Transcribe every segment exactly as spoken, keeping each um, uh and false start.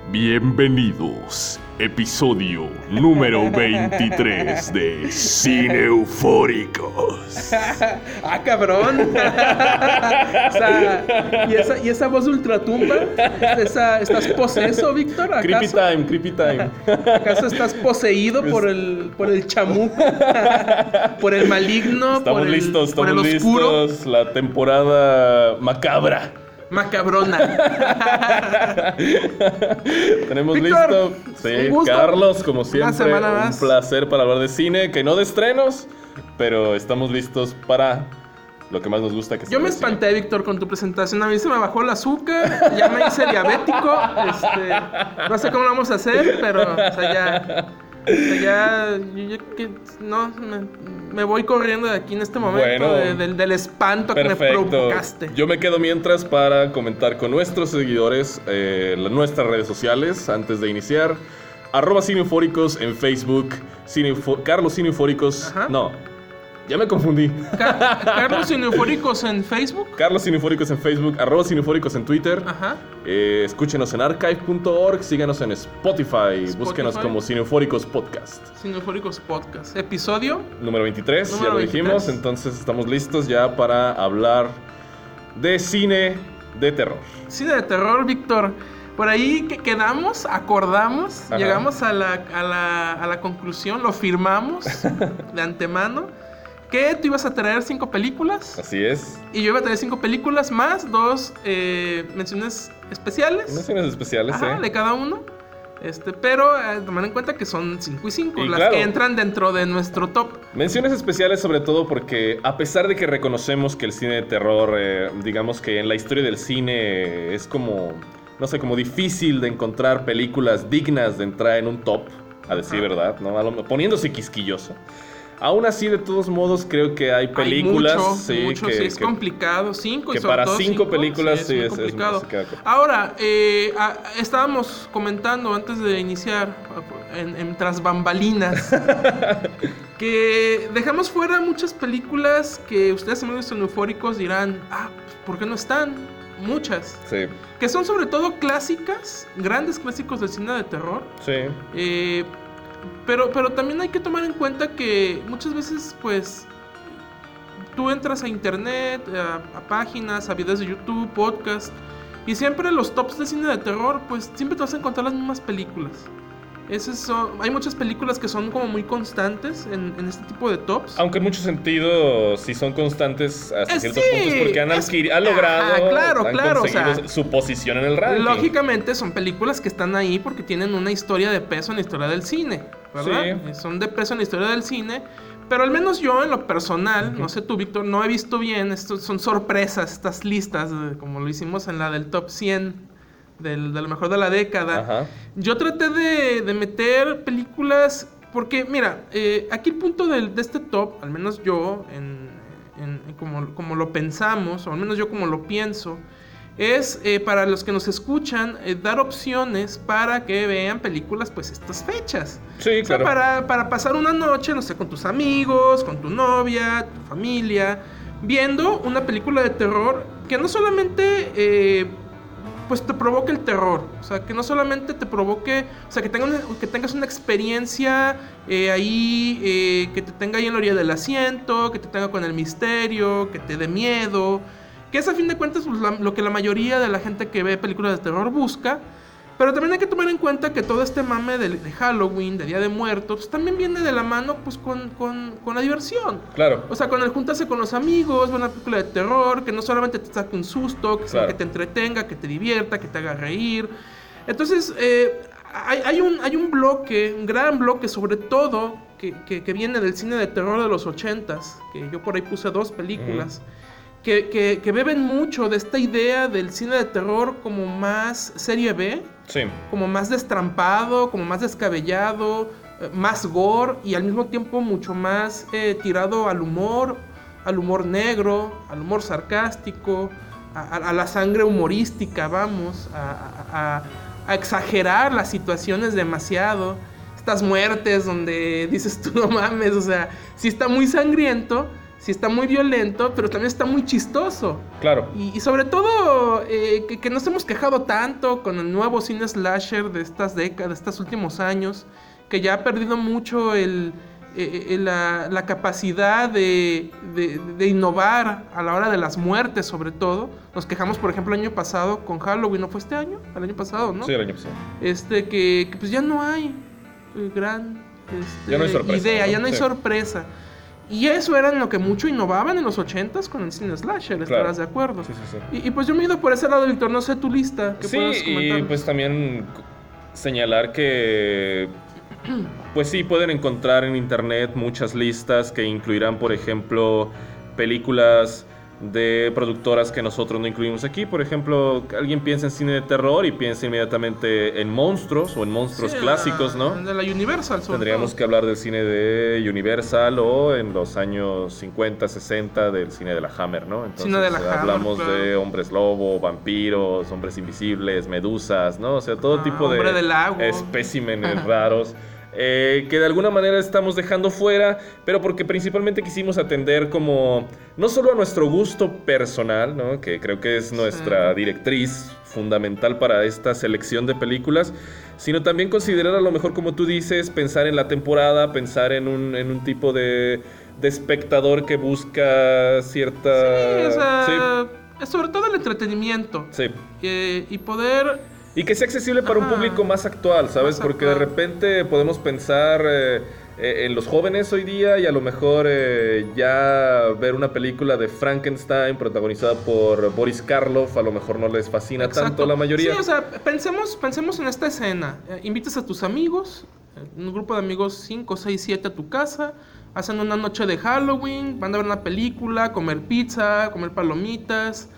Bienvenidos, episodio número veintitrés de Cine Eufóricos. ¡Ah, cabrón! O sea, ¿y esa, ¿y esa voz ultratumba? ¿Esa, ¿Estás poseso, Víctor? ¿Acaso? Creepy time, creepy time. ¿Acaso estás poseído por el, por el chamuco? ¿Por el maligno? Estamos por el, listos, por estamos el oscuro? listos. La temporada macabra. Macabrona. Tenemos Víctor, listo. Sí, un gusto. Carlos, como siempre, semana más. un placer para hablar de cine, que no de estrenos, pero estamos listos para lo que más nos gusta, que es Yo el me cine. espanté, Víctor, con tu presentación. A mí se me bajó el azúcar, ya me hice diabético. Este, no sé cómo lo vamos a hacer, pero, o sea, ya... O sea, ya, yo, yo que, no, me, me voy corriendo de aquí en este momento, Bueno, de, del, del espanto que me Perfecto. provocaste. Yo me quedo mientras para comentar con nuestros seguidores eh, la- nuestras redes sociales antes de iniciar. Arroba Cine Eufóricos en Facebook, Cine Eufo- Carlos Cine Eufóricos. Ajá. No, ya me confundí. Ca- Carlos Cineufóricos en Facebook. Carlos Cine Eufóricos en Facebook, arroba Cine Eufóricos en Twitter. Ajá. Eh, escúchenos en archive punto org, síganos en Spotify, Spotify. búsquenos como Cine Eufóricos Podcast. Cineufóricos Podcast. Episodio. Número veintitrés, Número ya lo veintitrés. dijimos, entonces estamos listos ya para hablar de cine de terror. Cine de terror, Víctor. Por ahí que quedamos, acordamos, Ajá. llegamos a la, a, la, a la conclusión, lo firmamos de antemano, que tú ibas a traer cinco películas Así es. y yo iba a traer cinco películas más dos eh, menciones especiales. Menciones especiales, Ajá, ¿eh? de cada uno. Este, pero eh, tomar en cuenta que son cinco y cinco, Y las claro. que entran dentro de nuestro top. Menciones especiales sobre todo porque a pesar de que reconocemos que el cine de terror, eh, digamos que en la historia del cine es como, no sé, como difícil de encontrar películas dignas de entrar en un top, a decir Ajá. verdad, ¿no? A lo- poniéndose quisquilloso. Aún así, de todos modos, creo que hay películas Hay mucho, sí, mucho, que, sí, es que- complicado. Cinco y que sobre para todo cinco películas sí, sí muy es- es- complicado. se queda corto. Ahora, eh, a- estábamos comentando antes de iniciar en, en tras bambalinas que dejamos fuera muchas películas que ustedes, amigos eufóricos, dirán, ah, ¿por qué no están? Muchas. Sí, Que son sobre todo clásicas, grandes clásicos del cine de terror. sí. Eh, pero, pero también hay que tomar en cuenta que muchas veces, pues, tú entras a internet, a, a páginas, a videos de YouTube, podcast, y siempre los tops de cine de terror, pues, siempre te vas a encontrar las mismas películas. Esas son, hay muchas películas que son como muy constantes en, en este tipo de tops. Aunque en muchos sentidos sí son constantes hasta Eh, ciertos sí, puntos porque han, es- adquiri- han logrado, Ajá, claro, han claro, o conseguido sea, su posición en el ranking. Lógicamente son películas que están ahí porque tienen una historia de peso en la historia del cine, ¿verdad? Sí. Eh, Son de peso en la historia del cine, pero al menos yo en lo personal, no sé tú, Víctor, no he visto bien, estos son sorpresas, estas listas, eh, como lo hicimos en la del top cien, del, de lo mejor de la década. Ajá. Yo traté de, de meter películas, porque mira, eh, aquí el punto del- de este top, al menos yo, en, en- en como, como lo pensamos, o al menos yo como lo pienso, es eh, para los que nos escuchan, eh, dar opciones para que vean películas, pues, estas fechas. Sí, O sea, claro. para, para pasar una noche, no sé, con tus amigos, con tu novia, tu familia, viendo una película de terror que no solamente... eh, pues te provoque el terror, o sea, que no solamente te provoque, o sea, que, tenga una- que tengas una experiencia eh, ahí, eh, que te tenga ahí en la orilla del asiento, que te tenga con el misterio, que te dé miedo, que es a fin de cuentas pues, la- lo que la mayoría de la gente que ve películas de terror busca. Pero también hay que tomar en cuenta que todo este mame de, de Halloween, de Día de Muertos, pues, también viene de la mano pues con, con, con la diversión. Claro. O sea, con el juntarse con los amigos, ver una película de terror, que no solamente te saque un susto, que, sino Claro. que te entretenga, que te divierta, que te haga reír. Entonces, eh, hay, hay, un, hay un bloque, un gran bloque, sobre todo, que, que, que viene del cine de terror de los ochentas, que yo por ahí puse dos películas, que, que, que beben mucho de esta idea del cine de terror como más serie B, Sí. como más destrampado, como más descabellado, eh, más gore y al mismo tiempo mucho más eh, tirado al humor, al humor negro, al humor sarcástico, a, a- a la sangre humorística, vamos, a, a- a- a exagerar las situaciones demasiado. Estas muertes donde dices tú, no mames, o sea, sí está muy sangriento, sí está muy violento, pero también está muy chistoso. Claro. Y, y sobre todo, eh, que, que nos hemos quejado tanto con el nuevo cine slasher de estas décadas, de estos últimos años, que ya ha perdido mucho el, eh, eh, la, la capacidad de, de, de innovar a la hora de las muertes, sobre todo. Nos quejamos, por ejemplo, el año pasado con Halloween, ¿no fue este año? El año pasado, ¿no? Sí, el año pasado. Este, que, que pues ya no hay eh, gran este, ya no hay sorpresa, idea, ¿no? ya no hay Sí. sorpresa. Y eso era en lo que mucho innovaban en los ochentas con el cine slasher, ¿estarás Claro. de acuerdo? Sí, sí, sí. Y, y pues yo me he ido por ese lado, Víctor, no sé tu lista, ¿qué Sí, puedes comentar? y pues también señalar que pues sí, pueden encontrar en internet muchas listas que incluirán, por ejemplo, películas de productoras que nosotros no incluimos aquí. Por ejemplo, alguien piensa en cine de terror y piensa inmediatamente en monstruos o en monstruos Sí, clásicos, la, ¿no? De la Universal, sobre Tendríamos todo. que hablar del cine de Universal o en los años cincuenta, sesenta del cine de la Hammer, ¿no? Entonces Cine de la Hammer, hablamos claro. de hombres lobo, vampiros, hombres invisibles, medusas, ¿no? O sea, todo Ah, tipo Hombre de del Lago. especímenes raros. Eh, que de alguna manera estamos dejando fuera, pero porque principalmente quisimos atender como no solo a nuestro gusto personal, ¿no? Que creo que es nuestra Sí. directriz fundamental para esta selección de películas, sino también considerar, a lo mejor, como tú dices, pensar en la temporada, pensar en un, en un tipo de, de espectador que busca cierta... Sí, o sea, Sí, es sobre todo el entretenimiento. sí. Eh, y poder... Y que sea accesible para un Ajá. público más actual, ¿sabes? Más Porque de actual. repente podemos pensar eh, eh, en los jóvenes hoy día y a lo mejor eh, ya ver una película de Frankenstein protagonizada por Boris Karloff a lo mejor no les fascina Exacto. tanto a la mayoría. Sí, o sea, pensemos, pensemos en esta escena. Eh, invitas a tus amigos, eh, un grupo de amigos cinco, seis, siete a tu casa, hacen una noche de Halloween, van a ver una película, comer pizza, comer palomitas.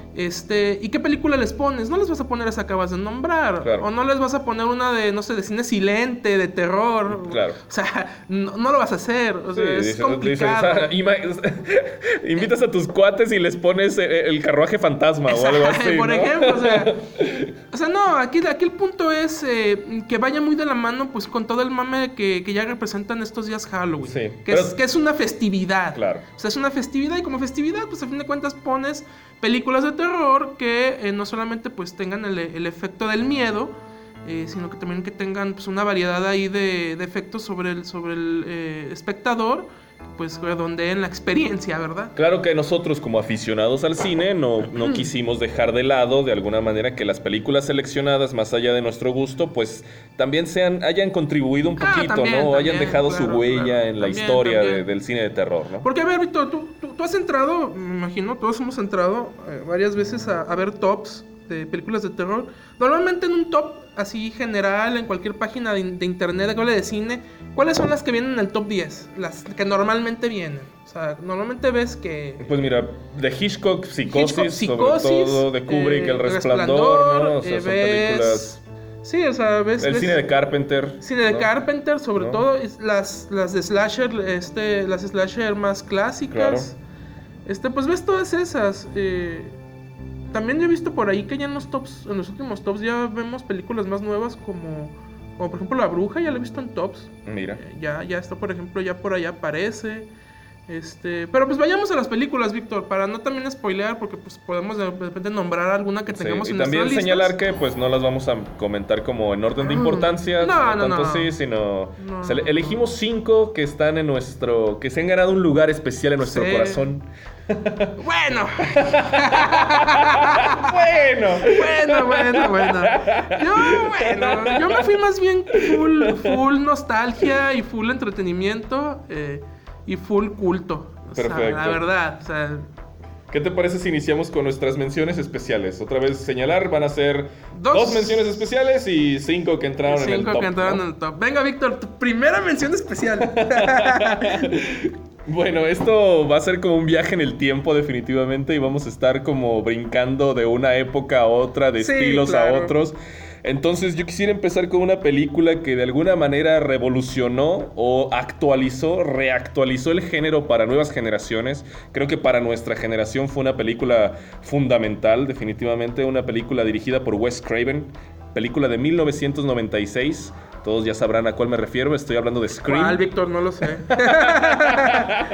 Este, ¿y qué película les pones? No les vas a poner esa que acabas de nombrar. Claro. O no les vas a poner una de, no sé, de cine silente, de terror. Claro. O sea, no, no lo vas a hacer. O sea, Sí, es dices- complicado. dices, ah, ima- invitas a tus cuates y les pones eh, el carruaje fantasma o algo así, Por ¿no? ejemplo, o sea, o sea, no, aquí, aquí el punto es eh, que vaya muy de la mano pues con todo el mame que, que ya representan estos días Halloween. Sí, que, pero- es, que es una festividad. Claro. O sea, es una festividad y como festividad, pues a fin de cuentas pones películas de terror que eh, no solamente pues tengan el, el efecto del miedo, eh, sino que también que tengan pues una variedad ahí de, de efectos sobre el, sobre el eh, espectador, pues redondeen la experiencia, ¿verdad? Claro que nosotros como aficionados al cine no, no quisimos dejar de lado de alguna manera que las películas seleccionadas, más allá de nuestro gusto, pues también sean, hayan contribuido un Ah, poquito, también, ¿no? Hayan también, dejado su claro, huella claro. en la También, historia de- también. del cine de terror, ¿no? Porque, a ver, Víctor, tú, tú, tú has entrado, me imagino, todos hemos entrado eh, varias veces a, a ver tops de películas de terror. Normalmente en un top así general, en cualquier página de, de internet que hable de cine, ¿cuáles son las que vienen en el top diez? Las que normalmente vienen. O sea, normalmente ves que... Pues mira, de Hitchcock, Psicosis, Hitchcock, Psicosis, sobre todo, de Kubrick, eh, El Resplandor, ¿no? O sea, eh, son ves- películas... Sí, o sea, ves... El ves- cine de Carpenter. Cine de ¿no? Carpenter, sobre ¿No? todo, es las, las de slasher, este, las slasher más clásicas. Este, pues ves todas esas. eh, también yo he visto por ahí que ya en los tops, en los últimos tops ya vemos películas más nuevas como, como por ejemplo La Bruja, ya la he visto en tops. Mira. Eh, ya, ya está, por ejemplo, ya por allá aparece. Este, pero pues vayamos a las películas, Víctor, para no también spoilear, porque pues podemos de repente nombrar alguna que Sí, tengamos y en también nuestras señalar listas. que pues no las vamos a comentar como en orden de importancia, No, no, tanto no. sí, sino No, o sea, no, elegimos cinco que están en nuestro, que se han ganado un lugar especial en nuestro Sí. corazón. Bueno, Bueno, bueno, bueno, bueno. Yo, bueno, yo me fui más bien full, full nostalgia y full entretenimiento eh, y full culto. O sea, Perfecto. la verdad, o sea, ¿qué te parece si iniciamos con nuestras menciones especiales? Otra vez señalar, van a ser Dos. dos, menciones especiales y cinco que entraron en el cinco top. que entraron ¿no? en el top. Venga, Víctor, tu primera mención especial. Bueno, esto va a ser como un viaje en el tiempo definitivamente y vamos a estar como brincando de una época a otra, de Sí, estilos claro. a otros. Entonces yo quisiera empezar con una película que de alguna manera revolucionó o actualizó, reactualizó el género para nuevas generaciones. Creo que para nuestra generación fue una película fundamental, definitivamente, una película dirigida por Wes Craven, película de mil novecientos noventa y seis. Todos ya sabrán a cuál me refiero, estoy hablando de Scream. ¿Cuál, Víctor? No lo sé.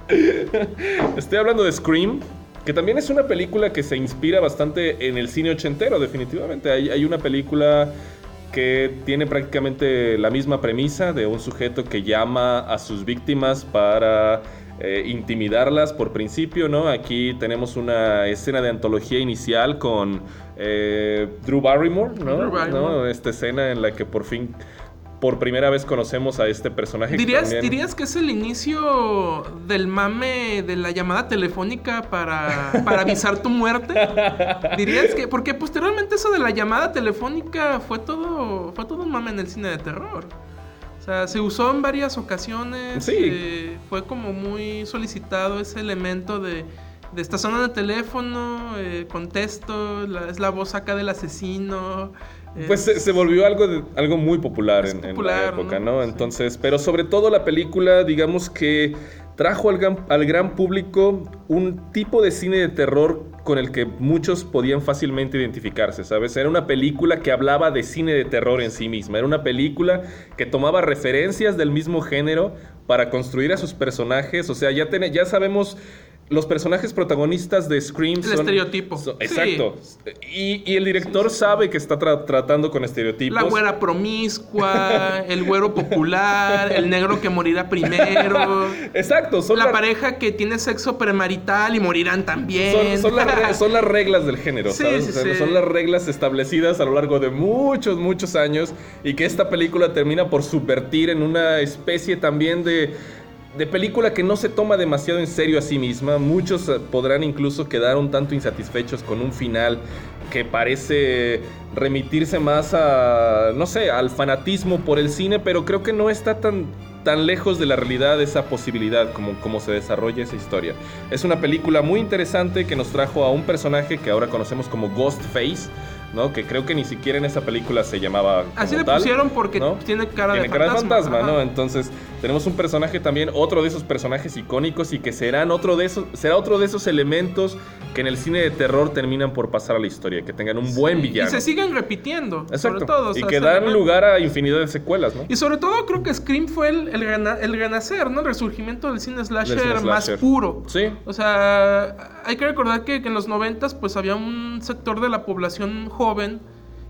Estoy hablando de Scream, que también es una película que se inspira bastante en el cine ochentero, definitivamente. Hay, hay una película que tiene prácticamente la misma premisa de un sujeto que llama a sus víctimas para eh, intimidarlas por principio, ¿no? Aquí tenemos una escena de antología inicial con eh, Drew Barrymore, ¿no? Drew Barrymore. ¿no? Esta escena en la que por fin, por primera vez conocemos a este personaje. ¿Dirías, que también... ¿Dirías que es el inicio del mame de la llamada telefónica para, para avisar tu muerte? ¿Dirías que...? Porque posteriormente eso de la llamada telefónica fue todo, fue todo un mame en el cine de terror. O sea, se usó en varias ocasiones. Sí. Eh, fue como muy solicitado ese elemento de... de esta zona de teléfono, eh, contesto, la, es la voz acá del asesino. Pues se, se volvió algo, de, algo muy popular, en, popular en la época, ¿no? ¿no? Entonces, sí. Pero sobre todo la película, digamos que trajo al gran, al gran público un tipo de cine de terror con el que muchos podían fácilmente identificarse, ¿sabes? Era una película que hablaba de cine de terror en sí misma. Era una película que tomaba referencias del mismo género para construir a sus personajes. O sea, ya, ten, ya sabemos... Los personajes protagonistas de Scream son... El estereotipo. Son, exacto. Sí. Y, y el director sí, sí. sabe que está tra- tratando con estereotipos. La güera promiscua, el güero popular, el negro que morirá primero. Exacto. Son la, la pareja que tiene sexo premarital y morirán también. Son, son, la re- son las reglas del género, sí, ¿sabes? Sí, o sea, sí. Son las reglas establecidas a lo largo de muchos, muchos años y que esta película termina por subvertir en una especie también de... de película que no se toma demasiado en serio a sí misma. Muchos podrán incluso quedar un tanto insatisfechos con un final que parece remitirse más a, no sé, al fanatismo por el cine, pero creo que no está tan, tan lejos de la realidad esa posibilidad como, como se desarrolla esa historia. Es una película muy interesante que nos trajo a un personaje que ahora conocemos como Ghostface, ¿no? Que creo que ni siquiera en esa película se llamaba como así le tal, pusieron porque ¿no? tiene cara tiene de cara fantasma, de fantasma, ¿no? ajá. Entonces tenemos un personaje también, otro de esos personajes icónicos y que serán otro de esos, será otro de esos elementos que en el cine de terror terminan por pasar a la historia, que tengan un buen Sí, villano. Y se siguen repitiendo. Exacto. Sobre todo. O y sea, que se dan ven- lugar a infinidad de secuelas, ¿no? Y sobre todo creo que Scream fue el, el, rena- el renacer, ¿no? El resurgimiento del cine slasher, Del cine más slasher. puro. Sí. O sea, hay que recordar que, que en los noventas pues había un sector de la población joven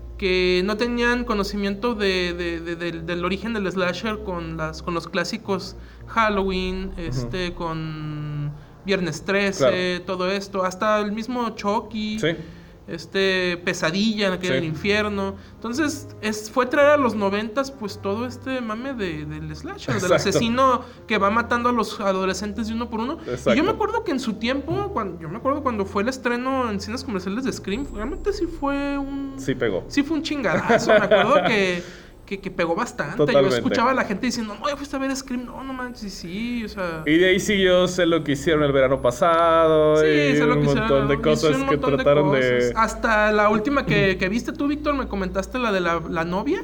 que no tenían conocimiento de, de, de, de, del origen del slasher con, las, con los clásicos Halloween, este, uh-huh. con Viernes trece, claro. todo esto, hasta el mismo Chucky. Sí. Este, Pesadilla, que sí. era el infierno. Entonces, es, fue traer a los noventas, pues, todo este mame de, del slasher, Exacto. del asesino que va matando a los adolescentes de uno por uno. Exacto. Y yo me acuerdo que en su tiempo, cuando, yo me acuerdo cuando fue el estreno en cines comerciales de Scream, realmente sí fue un... Sí pegó. Sí fue un chingadazo, me acuerdo que... Que, que pegó bastante. Totalmente. Yo escuchaba a la gente diciendo, no, ya fuiste a ver Scream. No, no manches, sí, o sea... Y de ahí siguió, sé lo que hicieron el verano pasado. Sí, y sé lo un que montón hicieron, de cosas un que montón trataron de... de... Hasta la última que, que viste tú, Víctor, me comentaste la de la, la novia.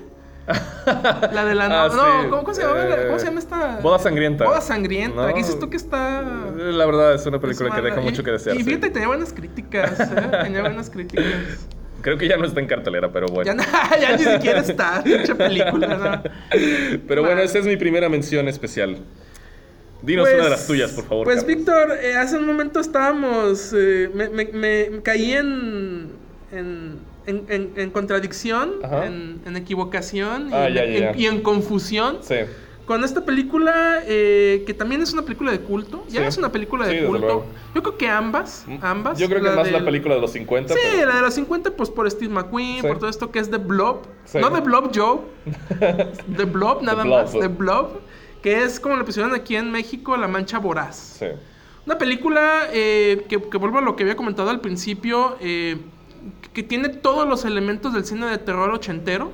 La de la ah, novia. No, sí. ¿cómo, cómo se llama? Eh, ¿Cómo se llama esta? Boda Sangrienta. Boda Sangrienta. No. ¿Qué dices tú que está...? La verdad, es una película es que deja mala. mucho y, que desear. Y fíjate, tenía buenas críticas, ¿eh? Tenía buenas críticas. Creo que ya no está en cartelera, pero bueno. Ya, ya ni siquiera está, pinche película, ¿no? Pero bueno, Nah. esa es mi primera mención especial. Dinos Pues- una de las tuyas, por favor. Pues, Carlos. Víctor, eh, hace un momento estábamos. eh, me, me- me caí en. en, en, en- en contradicción, Ajá. en, en equivocación y, Ah, en, ya, ya, en- ya. y en confusión. Sí. Con esta película, eh, que también es una película de culto. Ya Sí. es una película Sí, de desde culto. luego. Yo creo que ambas. ambas Yo creo que más del- la película de los cincuenta. Sí, pero- la de los cincuenta, pues por Steve McQueen, Sí. por todo esto que es The Blob. Sí. No The Blob Joe. The Blob, nada Blob. más. The Blob. Que es como le pusieron aquí en México, La Mancha Voraz. Sí. Una película eh, que, que vuelvo a lo que había comentado al principio, eh, que, que tiene todos los elementos del cine de terror ochentero.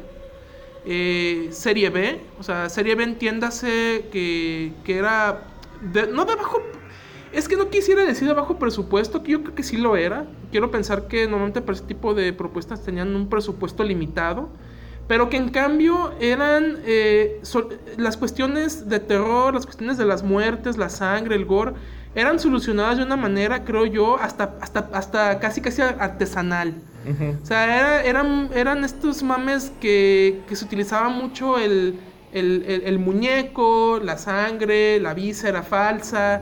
Eh, serie B, o sea, serie B entiéndase que, que era, de- no de bajo, es que no quisiera decir de bajo presupuesto, que yo creo que sí lo era. Quiero pensar que normalmente para ese tipo de propuestas tenían un presupuesto limitado, pero que en cambio eran eh, so- las cuestiones de terror, las cuestiones de las muertes, la sangre, el gore, eran solucionadas de una manera, creo yo, hasta, hasta, hasta casi casi artesanal. Ujú. O sea, era- eran, eran estos mames que, que se utilizaba mucho el, el, el- el muñeco, la sangre, la víscera falsa. O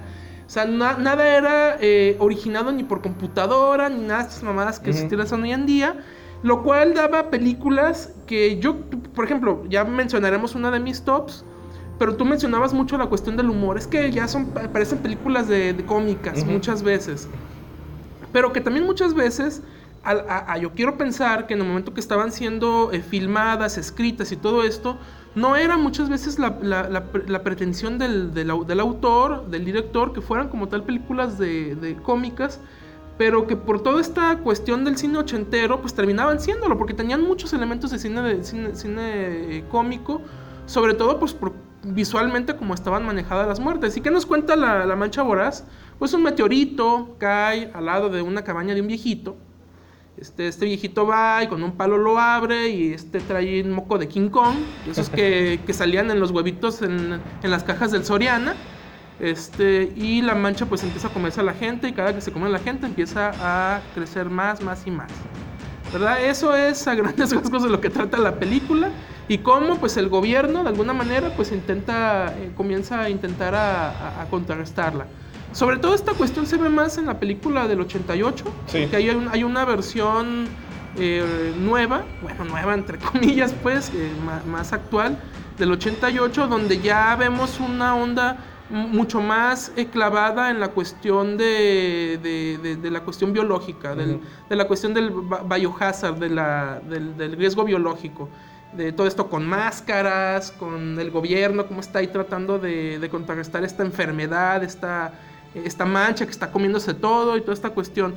O sea, na- nada era eh, originado ni por computadora, ni nada de estas mamadas que uh-huh. se utilizan hoy en día. Lo cual daba películas que yo, por ejemplo, ya mencionaremos una de mis tops, pero tú mencionabas mucho la cuestión del humor. Es que ya son, parecen películas de, de cómicas uh-huh. muchas veces. Pero que también muchas veces, a, a, a, yo quiero pensar que en el momento que estaban siendo eh, filmadas, escritas y todo esto, no era muchas veces la, la, la, la pretensión del, del, del autor, del director, que fueran como tal películas de, de cómicas, pero que por toda esta cuestión del cine ochentero, pues terminaban siéndolo, porque tenían muchos elementos de cine, de cine, cine eh, cómico, sobre todo pues por, visualmente como estaban manejadas las muertes. ¿Y qué nos cuenta la, la Mancha Voraz? Pues un meteorito cae al lado de una cabaña de un viejito. Este, este viejito va y con un palo lo abre y este trae un moco de King Kong, esos que, que salían en los huevitos en, en las cajas del Soriana. Este, y la mancha pues empieza a comerse a la gente, y cada que se come a la gente empieza a crecer más, más y más, ¿verdad? Eso es a grandes rasgos de lo que trata la película, y cómo pues el gobierno de alguna manera pues intenta, eh, comienza a intentar a, a, a contrarrestarla. Sobre todo esta cuestión se ve más en la película del ochenta y ocho, sí. Que hay, un, hay una versión eh, nueva, bueno, nueva entre comillas pues, eh, más, más actual, del ochenta y ocho, donde ya vemos una onda mucho más eh, clavada en la cuestión de, de, de, de la cuestión biológica, uh-huh. del, de la cuestión del biohazard, de la, del, del riesgo biológico, de todo esto con máscaras, con el gobierno, cómo está ahí tratando de, de contrarrestar esta enfermedad, esta, esta mancha que está comiéndose todo y toda esta cuestión.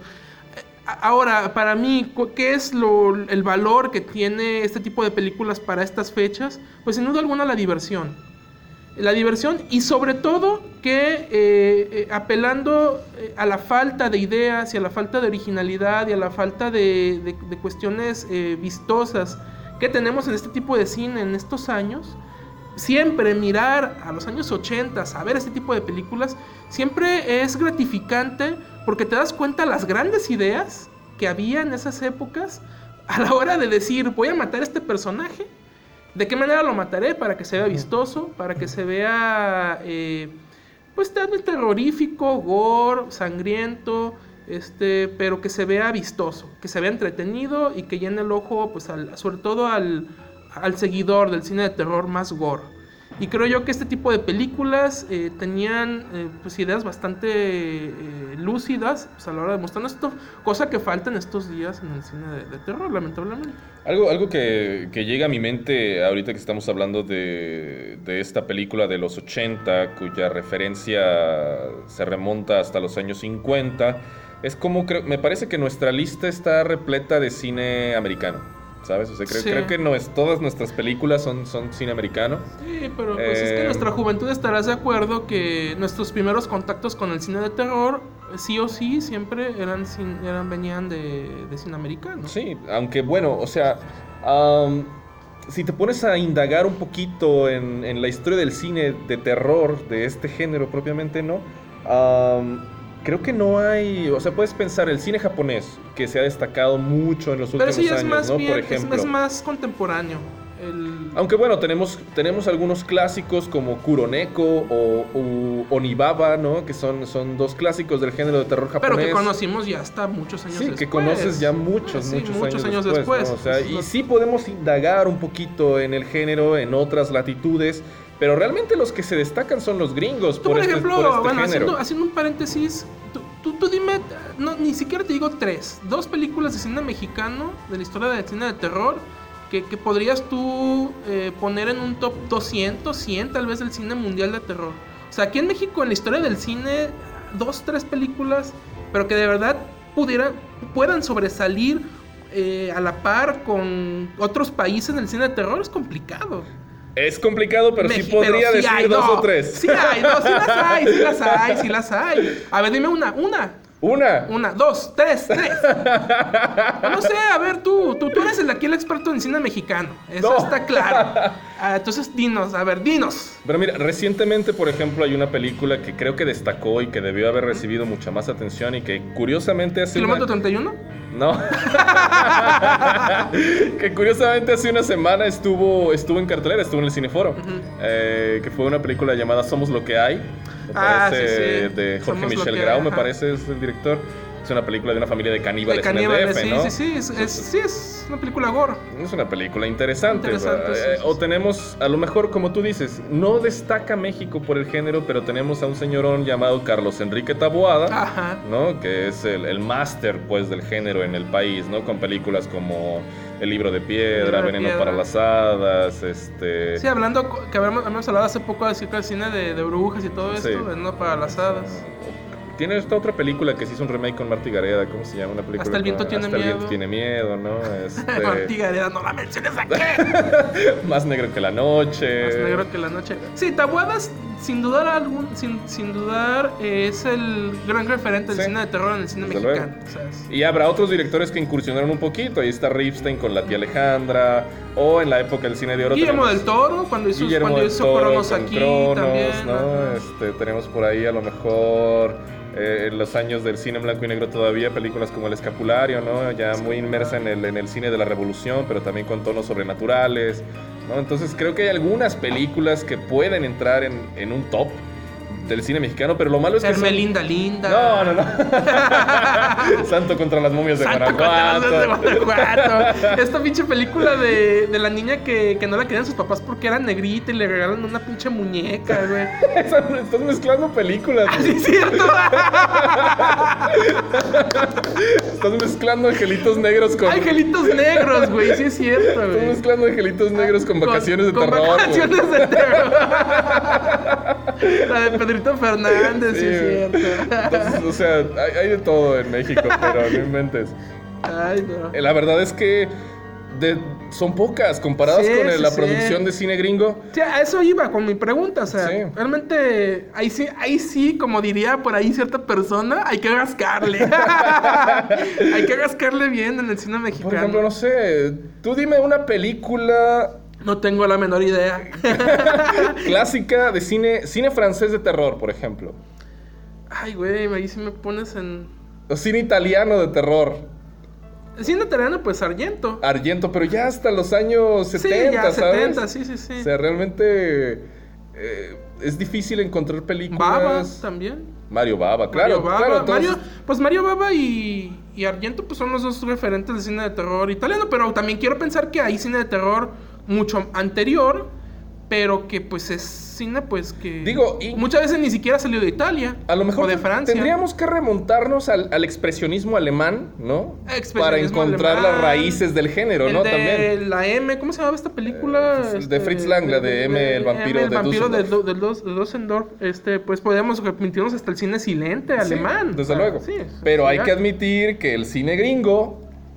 Ahora, para mí, ¿qué es lo, el valor que tiene este tipo de películas para estas fechas? Pues sin duda alguna la diversión. La diversión y sobre todo que eh, eh, apelando eh, a la falta de ideas y a la falta de originalidad y a la falta de, de, de cuestiones eh, vistosas que tenemos en este tipo de cine en estos años, siempre mirar a los años ochenta, a ver este tipo de películas, siempre es gratificante porque te das cuenta las grandes ideas que había en esas épocas a la hora de decir, voy a matar a este personaje. ¿De qué manera lo mataré? Para que se vea vistoso, para que se vea, eh, pues, terrorífico, gore, sangriento, este, pero que se vea vistoso, que se vea entretenido y que llene el ojo, pues, al, sobre todo al, al seguidor del cine de terror más gore. Y creo yo que este tipo de películas eh, tenían eh, pues ideas bastante eh, lúcidas pues, a la hora de mostrar esto, cosa que falta en estos días en el cine de, de terror, lamentablemente. Algo, algo que, que llega a mi mente ahorita que estamos hablando de, de esta película de los ochenta, cuya referencia se remonta hasta los años cincuenta, es como, creo, me parece que nuestra lista está repleta de cine americano. ¿Sabes? O sea, creo, sí. creo que no es, todas nuestras películas son, son cine americano. Sí, pero pues eh... es que nuestra juventud estarás de acuerdo que nuestros primeros contactos con el cine de terror, sí o sí, siempre eran, eran venían de, de cine americano. Sí, aunque bueno, o sea, um, si te pones a indagar un poquito en, en la historia del cine de terror, de este género propiamente, ¿no? Um, Creo que no hay, o sea, puedes pensar el cine japonés, que se ha destacado mucho en los Pero últimos sí es años, más ¿no? Bien, Por ejemplo. Es, es más contemporáneo. El... Aunque bueno, tenemos, tenemos algunos clásicos como Kuroneko o, o Onibaba, ¿no? Que son, son dos clásicos del género de terror japonés. Pero que conocimos ya hasta muchos años sí, después. Sí, que conoces ya muchos, sí, muchos, muchos años, años después. después ¿no? O sea, y no... sí podemos indagar un poquito en el género, en otras latitudes, pero realmente los que se destacan son los gringos. Tú, por, por este, ejemplo, por este bueno, género. haciendo, haciendo un paréntesis... Tú, tú dime, no, ni siquiera te digo tres, dos películas de cine mexicano, de la historia del cine de terror, que, que podrías tú eh, poner en un top doscientos, cien tal vez del cine mundial de terror. O sea, aquí en México, en la historia del cine, dos, tres películas, pero que de verdad pudieran, puedan sobresalir eh, a la par con otros países del cine de terror, es complicado. Es complicado, pero Meji- sí podría pero sí decir hay, dos no. o tres. Sí hay, no, sí las hay, sí las hay, sí las hay. A ver, dime una, una. Una. Una, dos, tres, tres. No sé, a ver, tú, tú, tú eres el aquí el experto en cine mexicano. Eso No. está claro. Ah, entonces, dinos, a ver, dinos. Pero mira, recientemente, por ejemplo, hay una película que creo que destacó y que debió haber recibido mucha más atención y que curiosamente hace ¿Kilómetro una... treinta y uno? No. Que curiosamente hace una semana estuvo, estuvo en cartelera, estuvo en el Cineforo. Uh-huh. eh, que fue una película llamada Somos lo que hay. Me ah, parece, sí, sí. de Jorge Somos Michel que, Grau, ajá. me parece, es el director. Es una película de una familia de caníbales, de caníbales en el D F, sí, ¿no? Sí, sí, es, es, sí, es una película gore. Es una película interesante. interesante o, sea, sí, eh, sí, o tenemos, a lo mejor, como tú dices, no destaca México por el género, pero tenemos a un señorón llamado Carlos Enrique Taboada, Ajá. ¿no? Que es el, el máster, pues, del género en el país, ¿no? Con películas como El libro de piedra, de Veneno piedra. para las hadas, este... Sí, hablando, que habíamos, habíamos hablado hace poco acerca del cine de, de brujas y todo esto, Sí. Veneno para las hadas. Tiene esta otra película que se hizo un remake con Marty Gareda, ¿cómo se llama? Una película Hasta el viento con- tiene Hasta miedo. el viento tiene miedo, ¿no? Este... Martí Gareda, no la menciones aquí. Más negro que la noche. Más negro que la noche. Sí, Taboadas, sin dudar algún, sin, sin dudar, eh, es el gran referente del Sí. cine de terror en el cine Desde mexicano. luego. O sea, es- Y habrá otros directores que incursionaron un poquito. Ahí está Ripstein con La tía Alejandra. O en la época del cine de oro Guillermo tenemos del Toro, cuando hizo, Guillermo cuando del hizo Toro Cronos con aquí Cronos, también. ¿no? Ajá. Este, tenemos por ahí a lo mejor eh, en los años del cine en blanco y negro todavía películas como El Escapulario, ¿no? Ya muy inmersa en el, en el cine de la revolución, pero también con tonos sobrenaturales, ¿no? Entonces creo que hay algunas películas que pueden entrar en, en un top del cine mexicano, pero lo malo es que son- Hermelinda Linda. No, no, no. Santo contra las momias de Santo contra los de Guanajuato. Guanajuato. Esta pinche película de, de la niña que, que no la querían sus papás porque era negrita y le regalan una pinche muñeca, güey. Estás mezclando películas. Ah, güey. sí, es cierto. Estás mezclando angelitos negros con. Angelitos negros, güey. Sí, es cierto, Estás güey. mezclando angelitos negros con vacaciones de con terror. güey. Vacaciones de terror. La de Pedrito Fernández, sí, Sí, es cierto. Entonces, o sea, hay, hay de todo en México, pero no inventes. Ay, no. Eh, La verdad es que de- son pocas comparadas Sí, con el- sí, la sí. producción de cine gringo. Sí, a eso iba con mi pregunta, o sea, Sí. realmente ahí sí, ahí sí, como diría por ahí cierta persona, hay que rascarle. Hay que rascarle bien en el cine mexicano. Por ejemplo, no sé, tú dime una película No tengo la menor idea. clásica de cine, cine francés de terror, por ejemplo. Ay, güey, ahí sí me pones en... O cine italiano de terror. El cine italiano, pues Argento. Argento, pero ya hasta los años setenta, sí, ya, ¿sabes? setenta, sí, sí, sí. O sea, realmente eh, es difícil encontrar películas. Baba también. Mario Baba, claro, Mario Baba, claro. todos- Mario- pues Mario Baba y, y Argento pues son los dos referentes del cine de terror italiano, pero también quiero pensar que hay cine de terror mucho anterior, pero que pues es cine pues que Digo, y- muchas veces ni siquiera salió de Italia A lo mejor o de te- Francia. tendríamos que remontarnos al, al expresionismo alemán, ¿no? Expresionismo Para encontrar alemán. las raíces del género, El ¿no? de También. la M, ¿cómo se llamaba esta película? Eh, de Este, Fritz Lang, la de M, el vampiro M, el de vampiro de, Düsseldorf. de, Dos- de Düsseldorf. Este, pues podemos remitirnos hasta el cine silente Sí, alemán. desde Ah, luego. sí, Pero sí, hay ya. que admitir que el cine gringo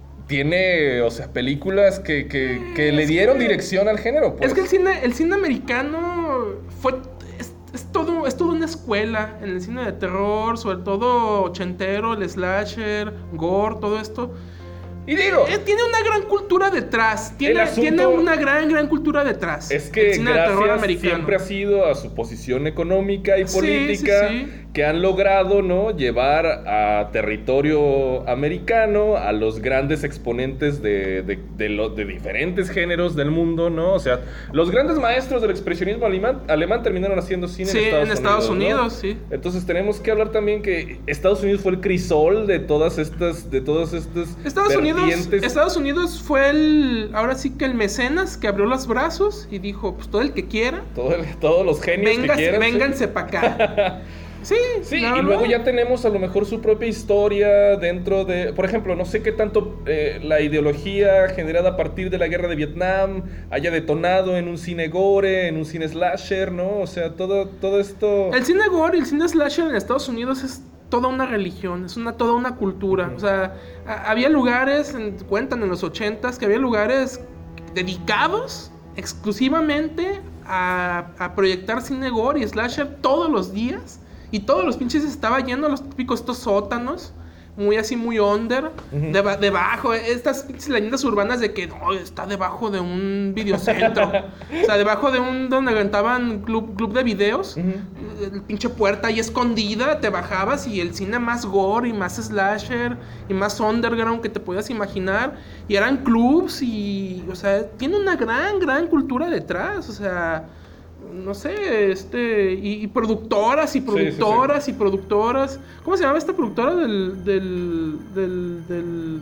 tiene, o sea, películas que, que, que le Es dieron que- dirección al género. Pues. Es que el cine, el cine americano fue es, es todo es toda una escuela en el cine de terror, sobre todo ochentero, el slasher, gore, todo esto. Y digo, Eh, tiene una gran cultura detrás. Tiene, asunto tiene una gran, gran cultura detrás. es que el cine de terror gracias americano. siempre ha sido a su posición económica y Sí, política sí, sí. que han logrado, ¿no? Llevar a territorio americano a los grandes exponentes de, de, de, lo- de diferentes géneros del mundo, ¿no? O sea, los grandes maestros del expresionismo alemán, alemán terminaron haciendo cine Sí, en Estados en Estados Unidos, ¿no? Unidos, sí. Entonces tenemos que hablar también que Estados Unidos fue el crisol de todas estas, de todas estas Estados Unidos, vertientes. Estados Unidos fue el, ahora sí que el mecenas que abrió los brazos y dijo, pues todo el que quiera, Todo el- todos los genios que véngase, quieran. sí. vénganse para acá. Sí, Sí, la y verdad. luego ya tenemos a lo mejor su propia historia dentro de... Por ejemplo, no sé qué tanto eh, la ideología generada a partir de la guerra de Vietnam haya detonado en un cine gore, en un cine slasher, ¿no? O sea, todo, todo esto... El cine gore y el cine slasher en Estados Unidos es toda una religión, es una toda una cultura. O sea, a- había lugares, en- cuentan en los ochentas, que había lugares dedicados exclusivamente a, a proyectar cine gore y slasher todos los días. Y todos los pinches estaba lleno los típicos estos sótanos. Muy así, muy under. Ujú. deba- debajo, estas pinches leyendas urbanas de que no, está debajo de un videocentro. O sea, debajo de un donde rentaban club, club de videos. Ujú. el pinche puerta ahí escondida, te bajabas y el cine más gore y más slasher y más underground que te podías imaginar. Y eran clubs y, o sea, tiene una gran, gran cultura detrás, o sea, no sé, este, y, y productoras y productoras sí, sí, sí. y productoras. ¿Cómo se llama esta productora del, del, del, del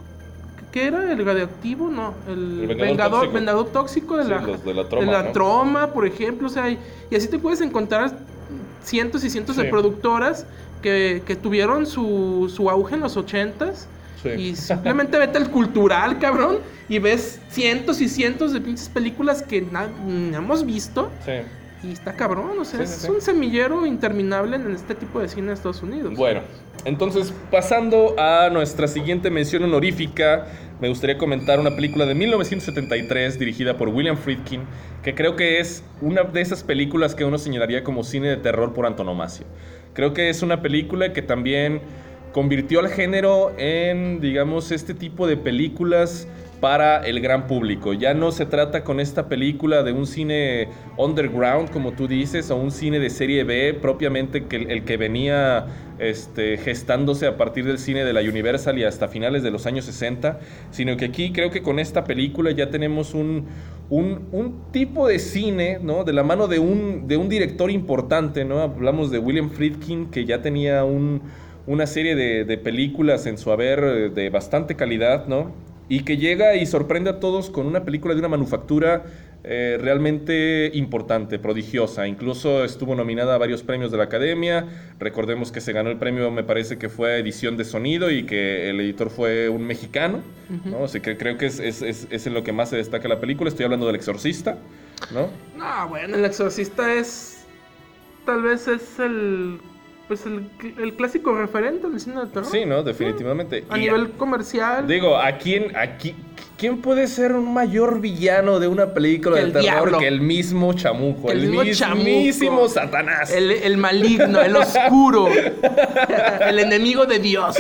¿qué era? ¿El radioactivo? No, el, el vengador, vengador tóxico, vengador tóxico de, sí, la, los de la troma, de la ¿no? troma, por ejemplo, o sea, y, y así te puedes encontrar cientos y cientos sí. de productoras que, que tuvieron su, su auge en los ochentas. Sí. Y simplemente vete al cultural, cabrón, y ves cientos y cientos de pinches películas que no hemos visto. Sí. Y está cabrón, o sea, sí, es sí, sí. un semillero interminable en este tipo de cine de Estados Unidos. Bueno, entonces, pasando a nuestra siguiente mención honorífica, me gustaría comentar una película de mil novecientos setenta y tres dirigida por William Friedkin, que creo que es una de esas películas que uno señalaría como cine de terror por antonomasia. Creo que es una película que también convirtió al género en, digamos, este tipo de películas para el gran público. Ya no se trata con esta película de un cine underground, como tú dices, o un cine de serie B, propiamente que el, el que venía este, gestándose a partir del cine de la Universal y hasta finales de los años sesenta, sino que aquí creo que con esta película ya tenemos un, un, un tipo de cine, ¿no? De la mano de un, de un director importante, ¿no? Hablamos de William Friedkin, que ya tenía un, una serie de, de películas en su haber de bastante calidad, ¿no? Y que llega y sorprende a todos con una película de una manufactura eh, realmente importante, prodigiosa. Incluso estuvo nominada a varios premios de la Academia. Recordemos que se ganó el premio, me parece que fue edición de sonido, y que el editor fue un mexicano, uh-huh. ¿no? O sea, que creo que es, es, es, es en lo que más se destaca la película. Estoy hablando del Exorcista, ¿no? No, bueno, el Exorcista es... tal vez es el... pues el, el clásico referente del cine de terror. Sí, ¿no? Definitivamente. A y nivel a, comercial. Digo, ¿a quién, aquí, ¿quién puede ser un mayor villano de una película de terror diablo. que el mismo chamuco? Que el, el mismísimo chamuco. Satanás. El, el maligno, el oscuro. El enemigo de Dios.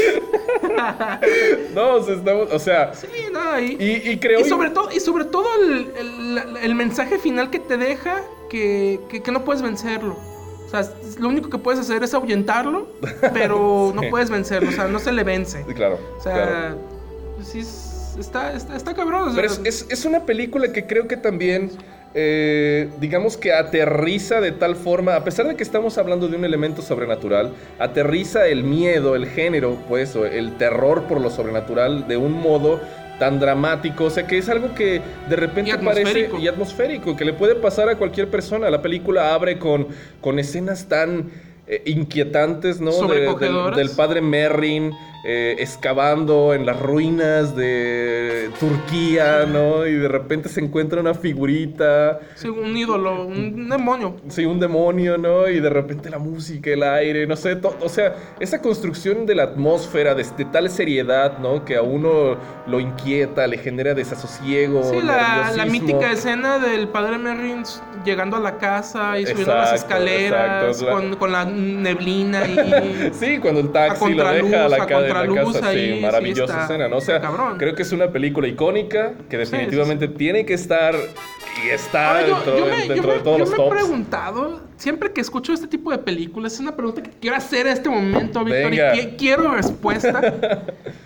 No, o sea, estamos, o sea... Sí, no, y, y, y creo... Y sobre todo, y sobre todo el, el, el mensaje final que te deja que, que, que no puedes vencerlo. O sea, lo único que puedes hacer es ahuyentarlo, pero sí. no puedes vencerlo, o sea, no se le vence. Claro, o sea, claro. Pues sí, está, está, está cabrón. O sea, pero es, es, es una película que creo que también, eh, digamos que aterriza de tal forma, a pesar de que estamos hablando de un elemento sobrenatural, aterriza el miedo, el género, pues, o el terror por lo sobrenatural de un modo tan dramático, o sea, que es algo que de repente y parece y atmosférico, que le puede pasar a cualquier persona. La película abre con, con escenas tan eh, inquietantes, ¿no? De, del, del padre Merrin eh, excavando en las ruinas de Turquía, ¿no? Y de repente se encuentra una figurita. Sí, un ídolo, un demonio. Sí, un demonio, ¿no? Y de repente la música, el aire, no sé, to- o sea, esa construcción de la atmósfera, de, de tal seriedad, ¿no? Que a uno lo inquieta, le genera desasosiego. Sí, la, la mítica escena del padre Merrin llegando a la casa y subiendo exacto, las escaleras exacto, con, con la neblina y... Sí, cuando el taxi lo deja a la, ca- a la casa, ahí, sí, maravillosa sí está, escena, ¿no? O sea, creo que es una película icónica que definitivamente sí, sí, sí. tiene que estar y está Ahora, yo, dentro, yo me, dentro yo de me, todos yo los me tops. Yo me he preguntado, siempre que escucho este tipo de películas, es una pregunta que quiero hacer en este momento, Víctor, Venga. y que, quiero respuesta.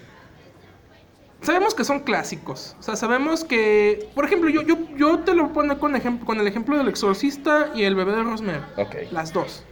Sabemos que son clásicos, o sea, sabemos que, por ejemplo, yo, yo, yo te lo pongo con, ejem- con el ejemplo del Exorcista y el bebé de Rosemary, okay. las dos.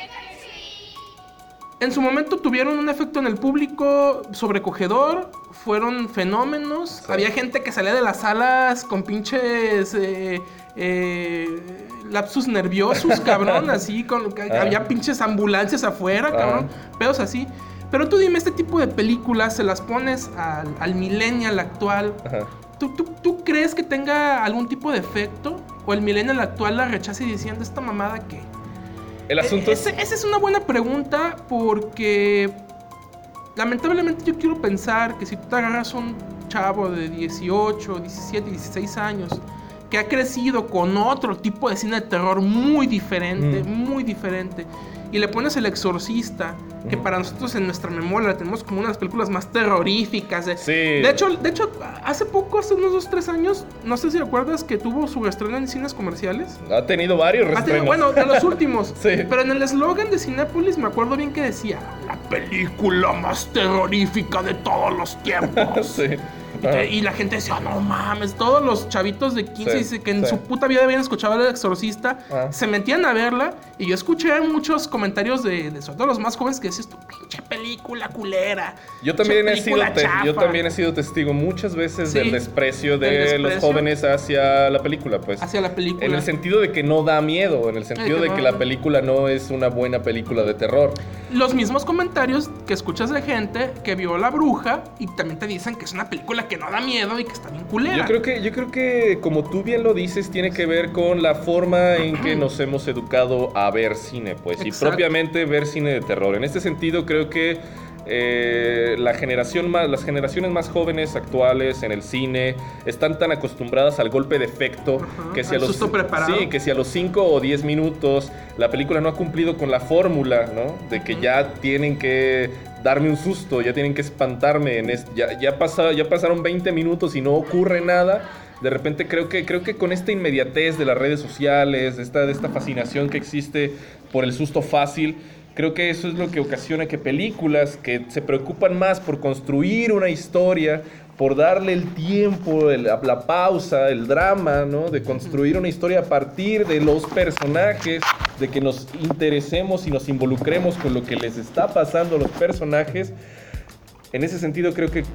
En su momento tuvieron un efecto en el público sobrecogedor, fueron fenómenos, sí. había gente que salía de las salas con pinches eh, eh, lapsus nerviosos, cabrón, así, con, ah. había pinches ambulancias afuera, cabrón, ah. pedos así. Pero tú dime, este tipo de películas se las pones al, al millennial actual, ¿tú, tú, ¿tú crees que tenga algún tipo de efecto? ¿O el millennial actual la rechaza y diciendo, esta mamada qué? El asunto es... Esa es una buena pregunta porque lamentablemente yo quiero pensar que si tú te agarras un chavo de dieciocho, diecisiete, dieciséis años que ha crecido con otro tipo de cine de terror muy diferente, mm. muy diferente, y le pones El Exorcista, que para nosotros en nuestra memoria la tenemos como una de las películas más terroríficas. De, Sí. de hecho, de hecho, hace poco, hace unos dos, tres años, no sé si recuerdas que tuvo su reestreno en cines comerciales. Ha tenido varios Ha tenido- restrenos. bueno, de los últimos. Sí. Pero en el eslogan de Cinépolis me acuerdo bien que decía: la película más terrorífica de todos los tiempos. Sí. Y, Ajá. que- y la gente decía: no mames, todos los chavitos de quince Sí, dice que en sí. su puta vida habían escuchado El Exorcista, Ah. se metían a verla. Y yo escuché muchos comentarios de, de sobre todo los más jóvenes que decían: tu pinche película culera. Yo también, pinche he sido película te- chafa". yo también he sido testigo muchas veces Sí, del desprecio de del desprecio. los jóvenes hacia la película, pues. Hacia la película. En el sentido de que no da miedo, en el sentido que de no- que la película no es una buena película de terror. Los mismos comentarios que escuchas de gente que vio La Bruja y también te dicen que es una película que no da miedo y que está bien culera. Yo creo que, yo creo que, como tú bien lo dices, tiene que ver con la forma en que nos hemos educado a ver cine, pues, y Exacto. propiamente ver cine de terror. En este sentido, creo que eh, la generación más, las generaciones más jóvenes actuales en el cine están tan acostumbradas al golpe de efecto Ajá, que si a al los susto preparado. sí, que si a los cinco o diez minutos la película no ha cumplido con la fórmula, ¿no? De que ya tienen que darme un susto, ya tienen que espantarme, en es- ya, ya, pasa, ya pasaron veinte minutos y no ocurre nada. De repente creo que, creo que con esta inmediatez de las redes sociales, de esta, de esta fascinación que existe por el susto fácil, creo que eso es lo que ocasiona que películas que se preocupan más por construir una historia, por darle el tiempo, el- la, la pausa, el drama, ¿no? De construir una historia a partir de los personajes, de que nos interesemos y nos involucremos con lo que les está pasando a los personajes. En ese sentido creo que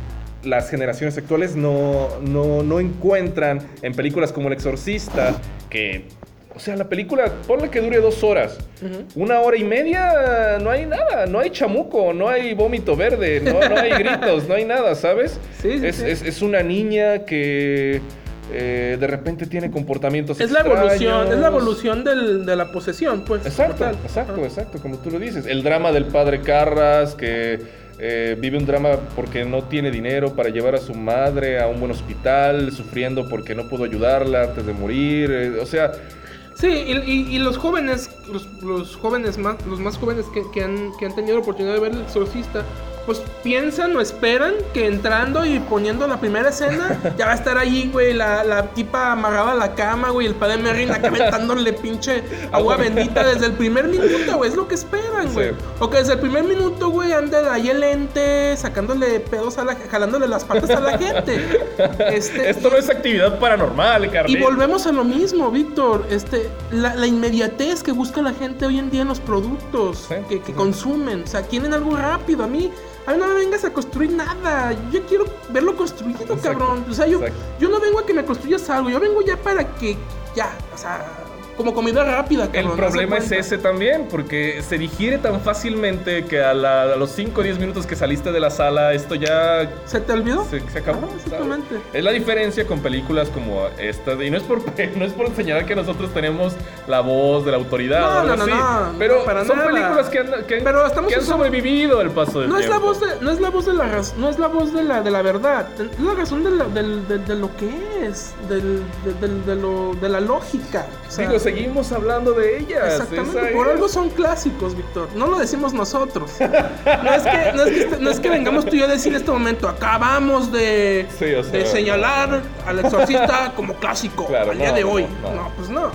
las generaciones actuales no, no, no encuentran en películas como El Exorcista que... O sea, la película, ponle que dure dos horas. Ujú. Una hora y media no hay nada. No hay chamuco, no hay vómito verde, no, no hay gritos, no hay nada, ¿sabes? Sí, sí, es, sí. Es, es una niña que eh, de repente tiene comportamientos Es la extraños. evolución, es la evolución del- de la posesión, pues. Exacto, como tal. exacto, Ajá. exacto, como tú lo dices. El drama del padre Carras, que eh, vive un drama porque no tiene dinero para llevar a su madre a un buen hospital, sufriendo porque no pudo ayudarla antes de morir. eh, o sea, Sí, y, y- y los jóvenes, los, los jóvenes más, los más jóvenes que, que han, que han tenido la oportunidad de ver El Exorcista, pues piensan o esperan que entrando y poniendo la primera escena, ya va a estar ahí, güey, la, la tipa amarrada a la cama, güey, el padre Merrin acá aventándole pinche agua bendita desde el primer minuto, güey, es lo que esperan, güey. Sí. O que desde el primer minuto, güey, anda ahí el ente, sacándole pedos a la, jalándole las patas a la gente. Este, esto no es actividad paranormal, Carly. y volvemos a lo mismo, Víctor. Este, la, la inmediatez que busca la gente hoy en día en los productos Sí, que, que sí. consumen. O sea, quieren algo rápido. A mí, a mí no me vengas a construir nada. Yo quiero verlo construido, Exacto, cabrón. O sea, yo, exacto. yo no vengo a que me construyas algo. Yo vengo ya para que, ya, o sea, como comida rápida, El cabrón. problema haz es de cuenta. ese también, porque se digiere tan fácilmente que a, la- a los cinco o diez minutos que saliste de la sala, esto ya ¿Se te olvidó? se, se acabó. Ajá, ¿sabes? exactamente. Es la diferencia con películas como esta, de- y no es por no es por señalar que nosotros tenemos la voz de la autoridad, No, o algo no, no, así, no, pero no, para son nada. películas que han, que han- Pero estamos que han usando- sobrevivido al paso del No es la tiempo. voz de, no es la voz de la raz- no es la voz de la de la verdad, es la razón de, la- del- del- de lo que es, del, de, del- de lo, de la lógica. O sea, Digo, seguimos hablando de ellas. exactamente, esa por es. algo son clásicos, Víctor. No lo decimos nosotros. No es que, no es que, este- no es que vengamos tú y yo a decir en este momento, acabamos de, Sí, o sea, de señalar al Exorcista como clásico Claro, al día no, de hoy. no, No, no. pues no.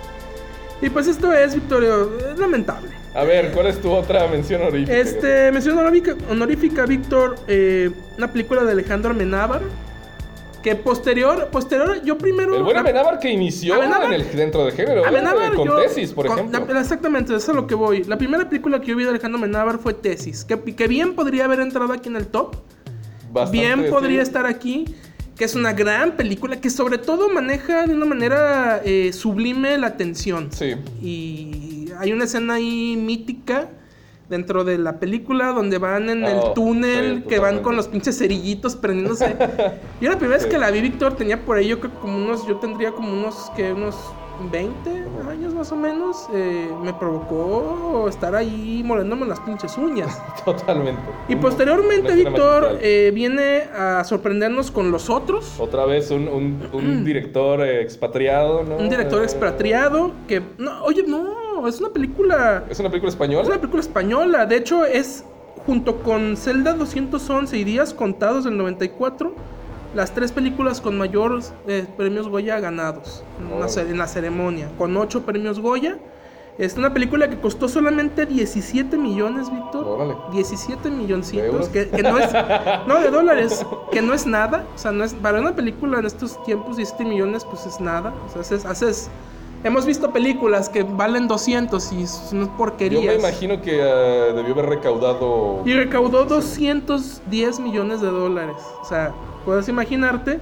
Y pues esto es, Victorio, es lamentable. A ver, ¿cuál es tu otra mención honorífica? Este, mención honorífica, honorífica Víctor, eh, una película de Alejandro Amenábar. Que posterior, posterior, yo primero. El buen la- Amenábar que inició Amenábar- en el, dentro del género, ¿eh? Amenábar, con yo- Tesis, por con- ejemplo. la- exactamente, eso es a lo que voy. La primera película que yo vi de Alejandro Amenábar fue Tesis. Que, que bien podría haber entrado aquí en el top. Bastante, bien podría sí. estar aquí. Que es una gran película que sobre todo maneja de una manera eh, sublime la tensión. Sí. Y hay una escena ahí mítica dentro de la película donde van en el Oh, túnel, sí, que van totalmente. con los pinches cerillitos prendiéndose. Yo la primera vez Sí. que la vi, Víctor, tenía por ahí, yo creo que como unos, yo tendría como unos, que unos veinte años más o menos. Eh, me provocó estar ahí moliéndome las pinches uñas. Totalmente. Y Un- posteriormente, una escena Víctor, magistral. eh, viene a sorprendernos con Los Otros. Otra vez un, un, un director eh, expatriado, ¿no? Un director Eh, expatriado que... No, oye, no. no, es una película... ¿Es una película española? Es una película española. De hecho, es junto con Zelda doscientos once y Días Contados del noventa y cuatro, las tres películas con mayor eh, premios Goya ganados en, Oh. la, en la ceremonia, con ocho premios Goya. Es una película que costó solamente diecisiete millones, Víctor. Órale. diecisiete ¿De milloncitos, euros? que, que no es... No, de dólares, que no es nada. O sea, no es, para una película en estos tiempos, diecisiete millones, pues es nada. O sea, haces... haces hemos visto películas que valen doscientos y son porquerías. Yo me imagino que uh, debió haber recaudado... Y recaudó doscientos diez millones de dólares. O sea, puedes imaginarte...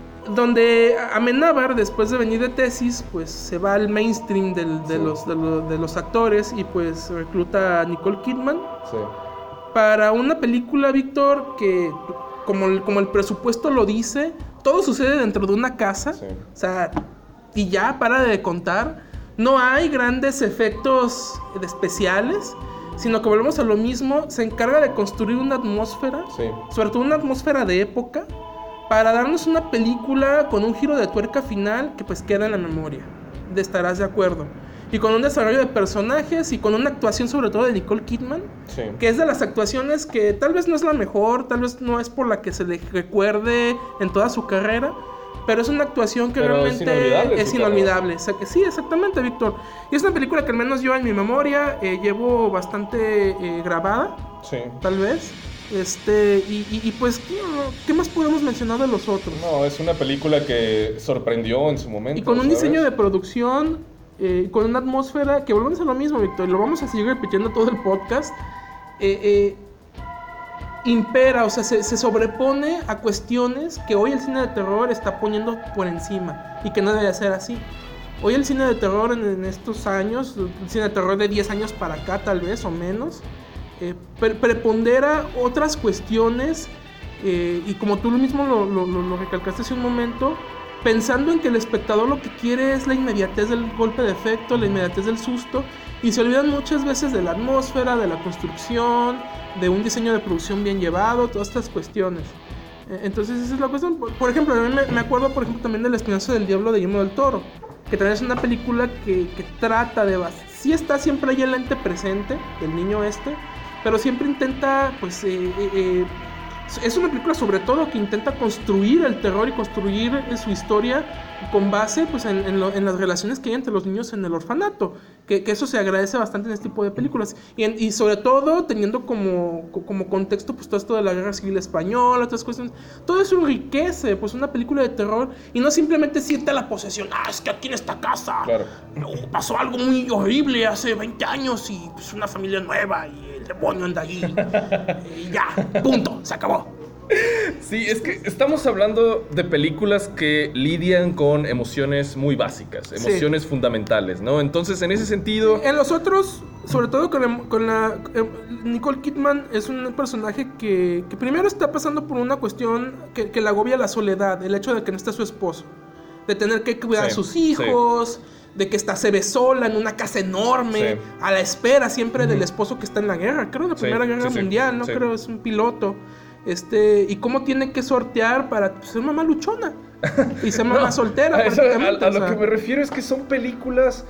Donde Amenábar, después de venir de tesis, pues se va al mainstream del, de, Sí. los, de, los, de los actores y pues recluta a Nicole Kidman Sí. para una película, Víctor, que como el, como el presupuesto lo dice, todo sucede dentro de una casa. Sí. O sea, y ya para de contar. No hay grandes efectos especiales, sino que volvemos a lo mismo. Se encarga de construir una atmósfera, Sí. sobre todo una atmósfera de época, para darnos una película con un giro de tuerca final que pues queda en la memoria. De estarás de acuerdo. Y con un desarrollo de personajes y con una actuación sobre todo de Nicole Kidman, Sí. que es de las actuaciones que tal vez no es la mejor, tal vez no es por la que se le recuerde en toda su carrera, pero es una actuación que Pero es realmente inolvidable es su inolvidable. O sea, que sí, exactamente, Víctor. Y es una película que al menos yo en mi memoria eh, llevo bastante eh, grabada, Sí. tal vez. Este, y, y, y pues, ¿qué, ¿qué más podemos mencionar de los otros? No, es una película que sorprendió en su momento. Y con un ¿sabes? diseño de producción, eh, con una atmósfera, que volvemos a lo mismo, Víctor, y lo vamos a seguir repitiendo todo el podcast, eh, eh, impera, o sea, se, se sobrepone a cuestiones que hoy el cine de terror está poniendo por encima, y que no debe ser así. Hoy el cine de terror en, en estos años, el cine de terror de diez años para acá tal vez, o menos, eh, pre- prepondera otras cuestiones, eh, y como tú mismo lo, lo, lo, lo recalcaste hace un momento, pensando en que el espectador lo que quiere es la inmediatez del golpe de efecto, la inmediatez del susto, y se olvidan muchas veces de la atmósfera, de la construcción, de un diseño de producción bien llevado, todas estas cuestiones. Eh, Entonces esa es la cuestión. Por, por ejemplo, a mí me, me acuerdo por ejemplo también de La Espinaza del Diablo de Guillermo del Toro, que también es una película que, que trata de... bas- sí está siempre ahí el ente presente del niño este, pero siempre intenta, pues... Eh, eh, eh, es una película sobre todo que intenta construir el terror y construir eh, su historia con base pues, en, en, lo, en las relaciones que hay entre los niños en el orfanato. Que, que eso se agradece bastante en este tipo de películas. Y, en, y sobre todo teniendo como, como contexto pues, todo esto de la Guerra Civil Española, otras cuestiones. Todo eso enriquece pues, una película de terror y no simplemente siente la posesión. Ah, es que aquí en esta casa Claro. no, pasó algo muy horrible hace veinte años y pues, una familia nueva y el demonio anda allí. Y ya, punto, se acabó. Sí, es que estamos hablando de películas que lidian con emociones muy básicas, emociones Sí. fundamentales, ¿no? Entonces, en ese sentido... En los otros, sobre todo con la, con la eh, Nicole Kidman es un personaje que, que primero está pasando por una cuestión que, que le agobia la soledad, el hecho de que no está su esposo, de tener que cuidar Sí, a sus hijos, de que está se ve sola en una casa enorme, Sí. a la espera siempre del esposo que está en la guerra, creo en la Sí, Primera Guerra sí, sí, Mundial, no sí. creo, es un piloto. Este, y cómo tiene que sortear para ser mamá luchona y ser mamá No, soltera. a, eso- a- prácticamente, a o lo sea. que me refiero es que son películas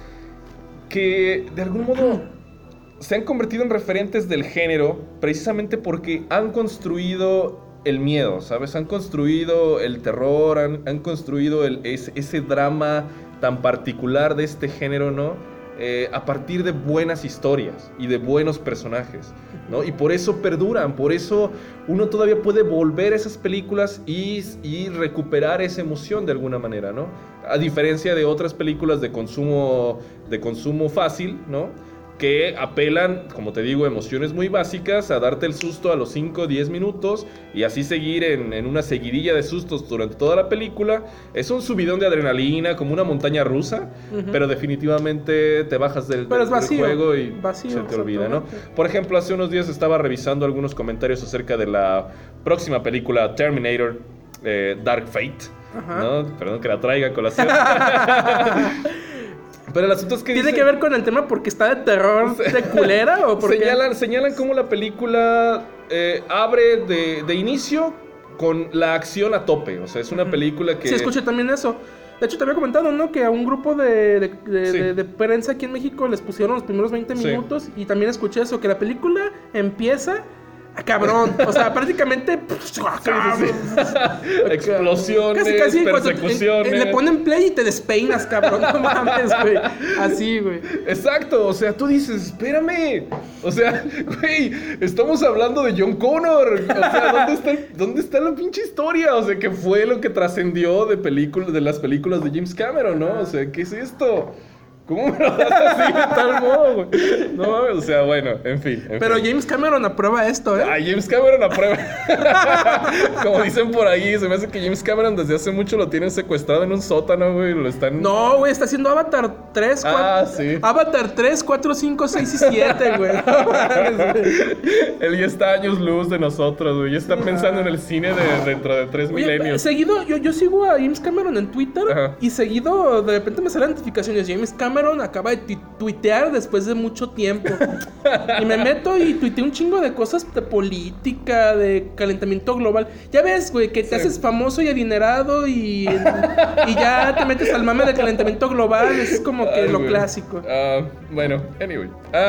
que de algún modo se han convertido en referentes del género precisamente porque han construido el miedo, ¿sabes? Han construido el terror, han, han construido el, ese, ese drama tan particular de este género, ¿no? Eh, a partir de buenas historias y de buenos personajes, ¿no? Y por eso perduran, por eso uno todavía puede volver a esas películas y, y recuperar esa emoción de alguna manera, ¿no? A diferencia de otras películas de consumo, de consumo fácil, ¿no? Que apelan, como te digo, emociones muy básicas, a darte el susto a los cinco o diez minutos y así seguir en, en una seguidilla de sustos durante toda la película. Es un subidón de adrenalina, como una montaña rusa, Ujú. pero definitivamente te bajas del, Pero del- es vacío, del juego y vacío, se te olvida, ¿no? exactamente. Por ejemplo, hace unos días estaba revisando algunos comentarios acerca de la próxima película Terminator, eh, Dark Fate, Ajá. ¿no? Perdón que la traiga a colación. Pero el asunto es que ¿Tiene dice- que ver con el tema porque está de terror de culera o porque señalan, señalan cómo la película eh, abre de, de inicio con la acción a tope. O sea, es una película que... Sí, escuché también eso. De hecho, te había comentado, ¿no? Que a un grupo de, de, de, Sí. de, de prensa aquí en México les pusieron los primeros veinte Sí. minutos. Y también escuché eso, que la película empieza... a cabrón. O sea, prácticamente... Explosiones, Casi, casi cuando- persecuciones. en- en- le ponen play y te despeinas, cabrón. No mames, güey. Así, güey. Exacto, o sea, tú dices, espérame. O sea, güey, estamos hablando de John Connor. O sea, ¿dónde está, el- dónde está la pinche historia? O sea, ¿qué fue lo que trascendió de películas, de las películas de James Cameron, no? O sea, ¿qué es esto? ¿Cómo me lo das así de tal modo, güey? No mames, o sea, bueno, en fin. en Pero fin. James Cameron aprueba esto, ¿eh? Ah, James Cameron aprueba. Como dicen por ahí, se me hace que James Cameron desde hace mucho lo tienen secuestrado en un sótano, güey. Lo están. No, güey, está haciendo Avatar tres, cuatro... Ah, sí. Avatar tres, cuatro, cinco, seis y siete, güey. No mames, güey. Él ya está años luz de nosotros, güey. Ya está pensando en el cine de dentro de tres Oye, milenios. seguido, yo, yo sigo a James Cameron en Twitter. Ajá. Y seguido, de repente me salen notificaciones. James Cameron acaba de tu- tuitear después de mucho tiempo. Y me meto y tuiteo un chingo de cosas de política, de calentamiento global. Ya ves, güey, que te Sí. haces famoso y adinerado y, y ya te metes al mame del calentamiento global. Es como que Ay, lo güey. clásico. Ah, bueno, anyway.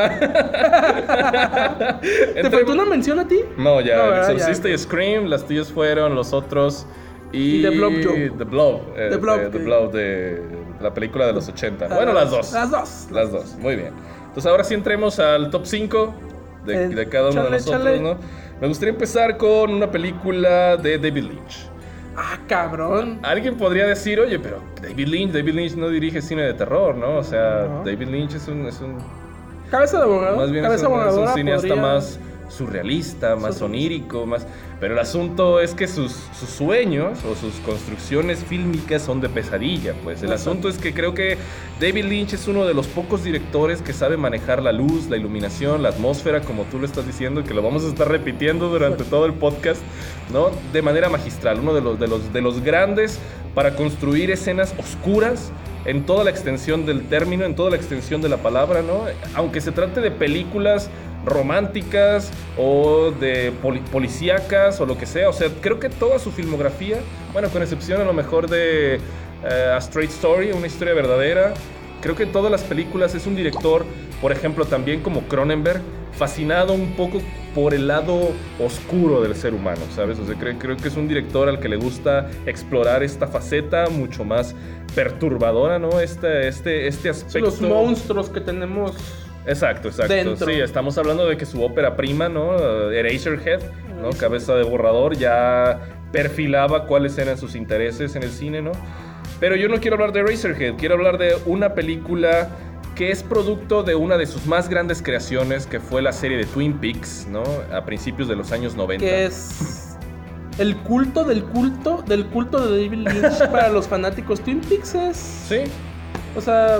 Ah. ¿Te Entre- faltó una mención a ti? No, ya, No, El ¿verdad? Exorcista Ya. y Scream, las tuyas fueron los otros. Y, Y The Blob Joe. The Blob. eh, The Blob, de- The que- Blob de la película de los ochenta. Ah, Bueno, las dos. Las dos. Las dos, muy bien. Entonces ahora sí entremos al top cinco de, Eh, de cada uno de chale, nosotros, chale. ¿no? Me gustaría empezar con una película de David Lynch. Ah, cabrón. Alguien podría decir, oye, pero David Lynch, David Lynch no dirige cine de terror, ¿no? O sea, No. David Lynch es un, es un Cabeza de abogado. más bien es Cabeza un, es un voladora cineasta podría- más surrealista, más Surrealista. onírico, más... Pero el asunto es que sus, sus sueños o sus construcciones fílmicas son de pesadilla, pues. El Exacto. asunto es que creo que David Lynch es uno de los pocos directores que sabe manejar la luz, la iluminación, la atmósfera, como tú lo estás diciendo, y que lo vamos a estar repitiendo durante todo el podcast, ¿no? De manera magistral. Uno de los, de los, de los grandes para construir escenas oscuras en toda la extensión del término, en toda la extensión de la palabra, ¿no? Aunque se trate de películas románticas o de poli- policíacas o lo que sea, o sea, creo que toda su filmografía, bueno, con excepción a lo mejor de eh, A Straight Story, una historia verdadera, creo que en todas las películas es un director, por ejemplo, también como Cronenberg, fascinado un poco por el lado oscuro del ser humano, ¿sabes? O sea, creo, creo que es un director al que le gusta explorar esta faceta mucho más perturbadora, ¿no? Este, este, este aspecto... Los monstruos que tenemos. Exacto, exacto. Dentro. Sí, estamos hablando de que su ópera prima, ¿no? Uh, Eraserhead, ¿no? Cabeza de borrador, ya perfilaba cuáles eran sus intereses en el cine, ¿no? Pero yo no quiero hablar de Eraserhead, quiero hablar de una película que es producto de una de sus más grandes creaciones, que fue la serie de Twin Peaks, ¿no? A principios de los años noventa. Que es el culto del culto del culto de David Lynch para los fanáticos. Twin Peaks es... Sí, O sea...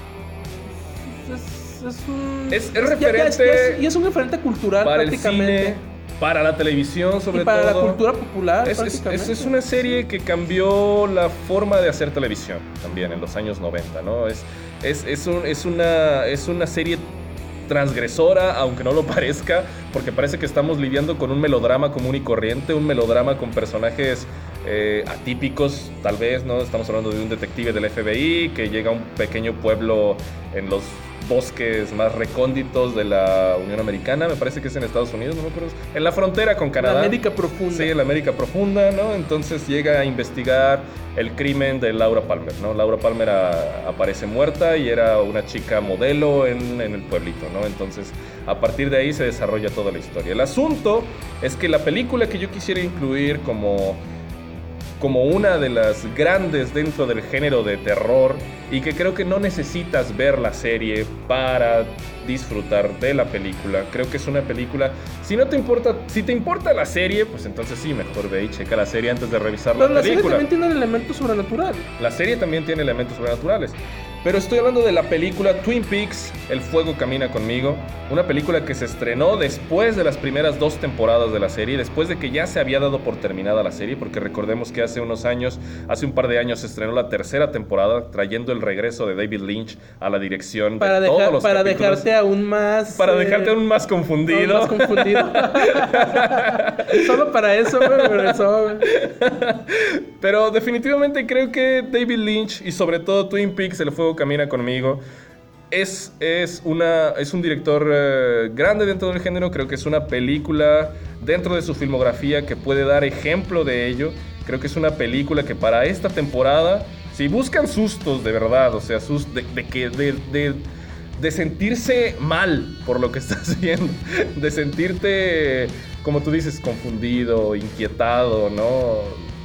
Es, es un... Es- es ya- ya referente ya es- y es un referente cultural para el prácticamente. cine, para la televisión sobre y para todo. la cultura popular Es, es- prácticamente. es- es una serie que cambió la forma de hacer televisión también en los años noventa, ¿no? Es, es, es, un- es una, es una serie transgresora, aunque no lo parezca, porque parece que estamos lidiando con un melodrama común y corriente, un melodrama con personajes eh, atípicos, tal vez, ¿no? Estamos hablando de un detective del F B I que llega a un pequeño pueblo en los bosques más recónditos de la Unión Americana, me parece que es en Estados Unidos, no me acuerdo, en la frontera con Canadá. La América profunda. Sí, en la América profunda, ¿no? Entonces llega a investigar el crimen de Laura Palmer, ¿no? Laura Palmer a- aparece muerta y era una chica modelo en, en el pueblito, ¿no? Entonces, a partir de ahí se desarrolla toda la historia. El asunto es que la película que yo quisiera incluir como como una de las grandes dentro del género de terror y que creo que no necesitas ver la serie para disfrutar de la película. Creo que es una película, si no te importa, si te importa la serie, pues entonces sí, mejor ve y checa la serie antes de revisar Pero la la serie película. también tiene el elemento sobrenatural. La serie también tiene elementos sobrenaturales. Pero estoy hablando de la película Twin Peaks, El fuego camina conmigo. Una película que se estrenó después de las primeras dos temporadas de la serie, después de que ya se había dado por terminada la serie, porque recordemos que hace unos años, hace un par de años se estrenó la tercera temporada, trayendo el regreso de David Lynch a la dirección Para, de todos dejar, los para capítulos. dejarte aún más... Para eh, dejarte aún más aún confundido. más confundido. Solo para eso, güey, regresó, güey. Pero definitivamente creo que David Lynch y sobre todo Twin Peaks, El fuego camina conmigo, es, es, una, es un director uh, grande dentro del género. Creo que es una película dentro de su filmografía que puede dar ejemplo de ello. Creo que es una película que para esta temporada, si buscan sustos de verdad, o sea, sus, de, de, que, de, de, de sentirse mal por lo que estás viendo, de sentirte, como tú dices, confundido, inquietado, ¿no?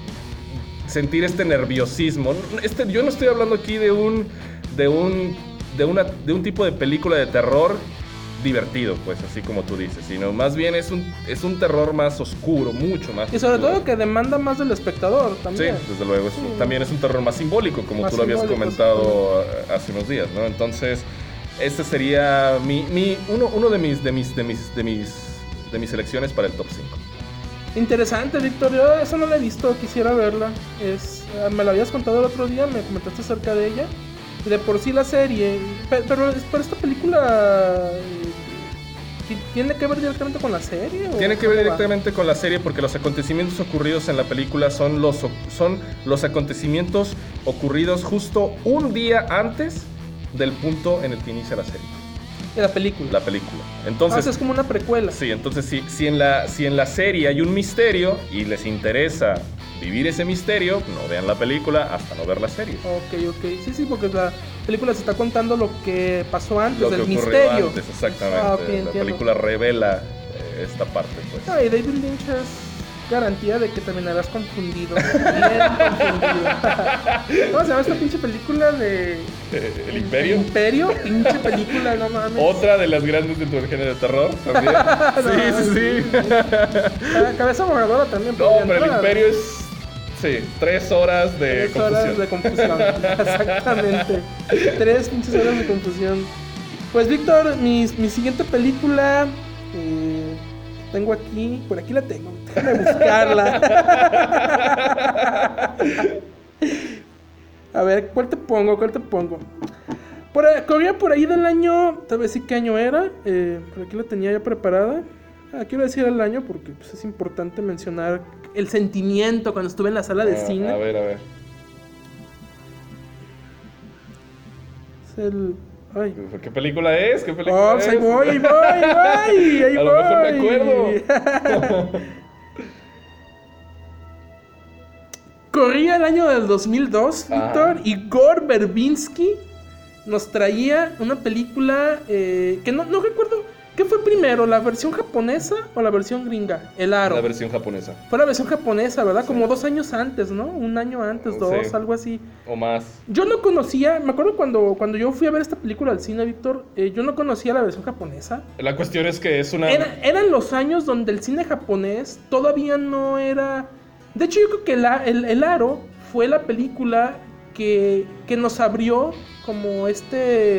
Sentir este nerviosismo. Este, yo no estoy hablando aquí de un, de un, de una, de un tipo de película de terror divertido, pues, así como tú dices, sino más bien es un, es un terror más oscuro, mucho más Y sobre oscuro. todo que demanda más del espectador también. Sí, desde luego. Es, Sí. También es un terror más simbólico, como Más tú lo habías simbólico, comentado hace unos días, ¿no? Entonces, este sería mi, mi, uno, uno de mis, de mis, de mis, de mis, de mis selecciones para el top cinco. Interesante, Víctor. Yo eso no la he visto, quisiera verla. Es, me la habías contado el otro día, me comentaste acerca de ella. Y de por sí la serie. Pero, pero, pero esta película eh, ¿tiene que ver directamente con la serie? ¿O Tiene que ver cómo va? directamente con la serie porque los acontecimientos ocurridos en la película son los, son los acontecimientos ocurridos justo un día antes del punto en el que inicia la serie. De la película. La película. Ah, Entonces, o sea, es como una precuela. sí, entonces si, si, en la, si en la serie hay un misterio y les interesa vivir ese misterio, no vean la película hasta no ver la serie. Ok, ok. Sí, sí, porque la película se está contando lo que pasó antes Lo que del ocurrió misterio. antes, exactamente. Ah, ok, la entiendo. película revela eh, esta parte, pues. Ah, y David Lynch es garantía de que terminarás confundido. Bien confundido. ¿Cómo se llama esta pinche película de... Eh, ¿El Imperio? Imperio, pinche película, no mames. Otra de las grandes dentro del género de terror también. No, sí, sí, sí. Ah, Cabeza borradora también. No, podría pero el entrar. Imperio es... Sí, tres horas de Tres confusión. horas de confusión. Exactamente. Tres pinches horas de confusión. Pues, Víctor, mi, mi siguiente película... Eh, tengo aquí... Por aquí la tengo. Déjame buscarla. A ver, ¿cuál te pongo? ¿Cuál te pongo? Por ahí, corría por ahí del año... Tal vez sí qué año era. Eh, por aquí la tenía ya preparada. Ah, quiero decir el año porque pues, es importante mencionar el sentimiento cuando estuve en la sala de Ah, cine. A ver, a ver. Es el... Ay. ¿Qué película es? ¿Qué película Oh, pues es? ahí voy, ahí voy, ahí voy, ahí A lo mejor me acuerdo. Corría el año del dos mil dos, Ajá. Víctor, y Gore Verbinski nos traía una película eh, que no, no recuerdo. ¿Qué fue primero, la versión japonesa o la versión gringa? El Aro. La versión japonesa. Fue la versión japonesa, ¿verdad? Sí. Como dos años antes, ¿no? Un año antes, dos, Sí. algo así. O más. Yo no conocía, me acuerdo cuando, cuando yo fui a ver esta película al cine, Víctor, eh, yo no conocía la versión japonesa. La cuestión es que es una... Era- eran los años donde el cine japonés todavía no era... De hecho, yo creo que el, el, el Aro fue la película que, que nos abrió como este...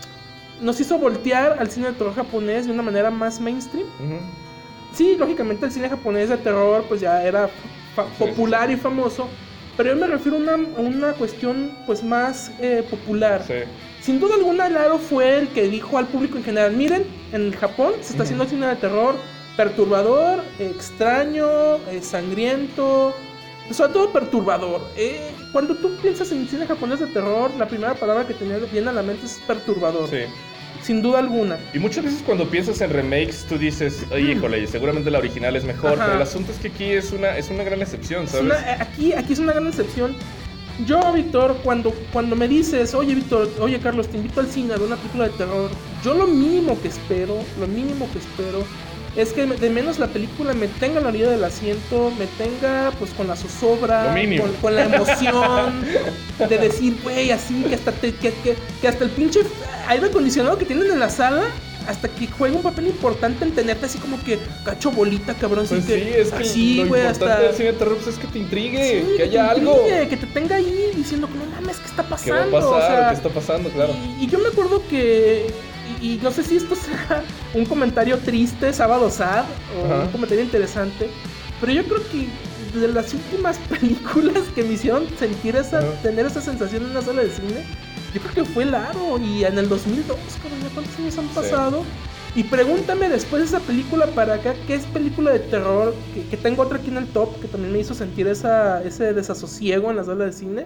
Nos hizo voltear al cine de terror japonés de una manera más mainstream. Ujú. Sí, lógicamente el cine japonés de terror pues ya era fa- Sí, popular sí, y famoso. Pero yo me refiero a una, a una cuestión pues más eh, popular. Sí. Sin duda alguna, Laro fue el que dijo al público en general, miren, en Japón se está haciendo cine de terror perturbador, extraño, eh, sangriento, sobre todo perturbador. Eh, cuando tú piensas en cine japonés de terror, la primera palabra que te viene a la mente es perturbador, Sí. sin duda alguna. Y muchas veces cuando piensas en remakes, tú dices, oye, híjole, seguramente la original es mejor, Ajá. pero el asunto es que aquí es una, es una gran excepción, Es ¿sabes? una- eh, aquí, aquí es una gran excepción. Yo, Víctor, cuando, cuando me dices, oye, Víctor, oye, Carlos, te invito al cine a ver una película de terror, yo lo mínimo que espero, lo mínimo que espero, es que de menos la película me tenga en la orilla del asiento, me tenga pues con la zozobra, Lo mínimo. con, con la emoción de decir, güey, así, que hasta, te- que, que, que hasta el pinche aire acondicionado que tienen en la sala, hasta que juega un papel importante en tenerte así como que cacho bolita, cabrón. Pues así sí, que, es que así, lo güey, importante hasta... del cine de terror pues, es que te intrigue, Sí, que haya te algo. intrigue, que te tenga ahí diciendo que no mames, ¿qué está ¿Qué pasando? va a pasar? O sea, ¿Qué está pasando? Claro. y, y yo me acuerdo que, y, y no sé si esto sea un comentario triste, sábado sad, o Ajá. un comentario interesante, pero yo creo que de las últimas películas que me hicieron sentir esa, Ajá. tener esa sensación en una sala de cine, yo creo que fue el Aro, y en el dos mil dos, cabrón, ¿ya cuántos años han Sí. pasado? Y pregúntame después de esa película para acá, ¿qué es película de terror? Que, que tengo otra aquí en el top, que también me hizo sentir esa, ese desasosiego en la sala de cine.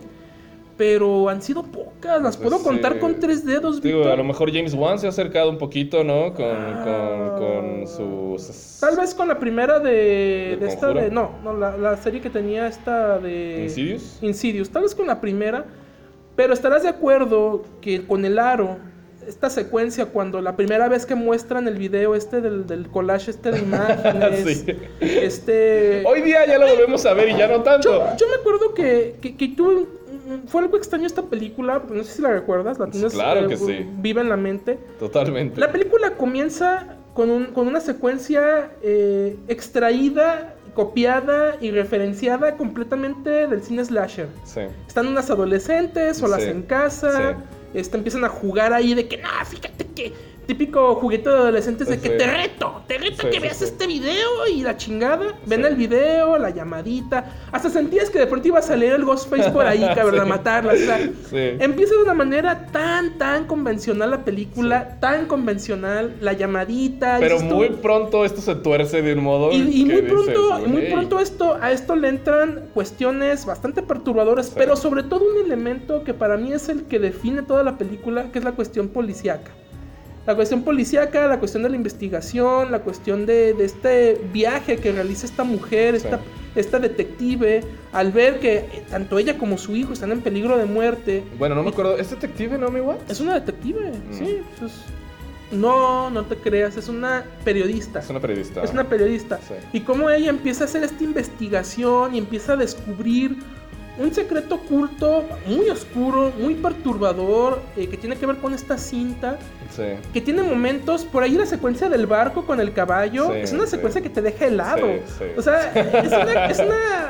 Pero han sido pocas, las Pues puedo contar sí. con tres dedos, Digo, Víctor. a lo mejor James Wan se ha acercado un poquito, ¿no? Con, Ah. con, con sus... Tal vez con la primera de, ¿Del de esta Conjuro? de... No, no la, la serie que tenía esta de... ¿Insidious? Insidious, tal vez con la primera. Pero estarás de acuerdo que con el aro, esta secuencia cuando la primera vez que muestran el video este del, del collage este de imágenes, Sí. este... Hoy día ya lo volvemos a ver y ya no tanto. Yo, yo me acuerdo que, que, que tuve un- un- fue algo extraño esta película, no sé si la recuerdas, la tienes Claro que eh, sí. viva en la mente. Totalmente. La película comienza con, un, con una secuencia eh, extraída, copiada y referenciada completamente del cine slasher. Sí. Están unas adolescentes solas Sí. en casa, este, empiezan a jugar ahí de que, no, fíjate que... Típico juguete de adolescentes de que Sí. te reto, te reto Sí, que sí, veas sí. este video y la chingada. Ven Sí. el video, la llamadita. Hasta sentías que de pronto iba a salir el Ghostface por ahí, cabrón, a Sí. matarla. O sea, Sí. empieza de una manera tan, tan convencional la película, tan convencional, la llamadita. Pero dices tú- muy pronto esto se tuerce de un modo y, y que muy dices, pronto, y muy "Güey". pronto esto, a esto le entran cuestiones bastante perturbadoras, Sí. pero sobre todo un elemento que para mí es el que define toda la película, que es la cuestión policíaca. La cuestión policíaca, la cuestión de la investigación, la cuestión de, de este viaje que realiza esta mujer, Sí. esta, esta detective, al ver que eh, tanto ella como su hijo están en peligro de muerte. Bueno, no me acuerdo. ¿Es detective, no, mi Watt? Es una detective, Mm. sí. Pues es- no, no te creas, es una periodista. Es una periodista. Es una periodista. Sí. Y cómo ella empieza a hacer esta investigación y empieza a descubrir un secreto oculto muy oscuro, muy perturbador, eh, que tiene que ver con esta cinta, Sí. que tiene momentos, por ahí la secuencia del barco con el caballo, Sí, es una sí. secuencia que te deja helado. Sí, sí. O sea, es una... Es una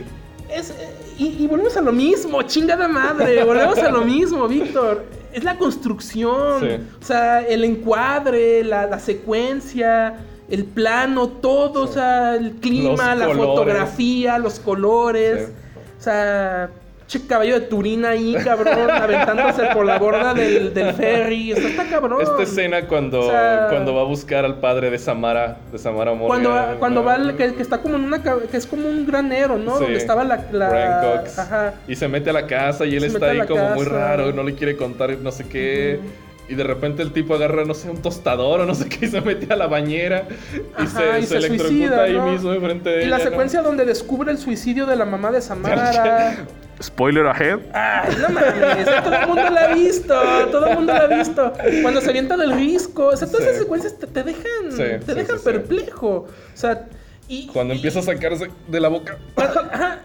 es, eh, y, y volvemos a lo mismo, chingada madre, volvemos a lo mismo, Víctor. Es la construcción, Sí. o sea, el encuadre, la, la secuencia, el plano, todo, Sí. o sea, el clima, Los la colores. fotografía, los colores, Sí. o sea, che caballo de Turín ahí, cabrón, aventándose por la borda del, del ferry, o sea, está cabrón. Esta escena cuando, O sea, cuando va a buscar al padre de Samara, de Samara Morgan. Cuando, va- cuando va, ¿no? al- que, que está como en una, ca- que es como un granero, ¿no? Sí. Donde estaba la... la Brian Cox. Ajá. Y se mete a la casa y él Se está mete a ahí la como muy casa. raro, no le quiere contar no sé qué. Y de repente el tipo agarra, no sé, un tostador o no sé qué y se mete a la bañera y Ajá, se, y se se electrocuta suicida, ahí ¿no? mismo enfrente de Y ella. la ¿no? secuencia donde descubre el suicidio de la mamá de Samara. Spoiler ahead. Ay, no mames, todo el mundo la ha visto, todo el mundo la ha visto. Cuando se avienta del risco, o sea, todas Sí. esas secuencias te, te dejan, Sí, te sí, dejan sí, sí. perplejo. O sea, y... Cuando y- empieza a sacarse de la boca. Ajá.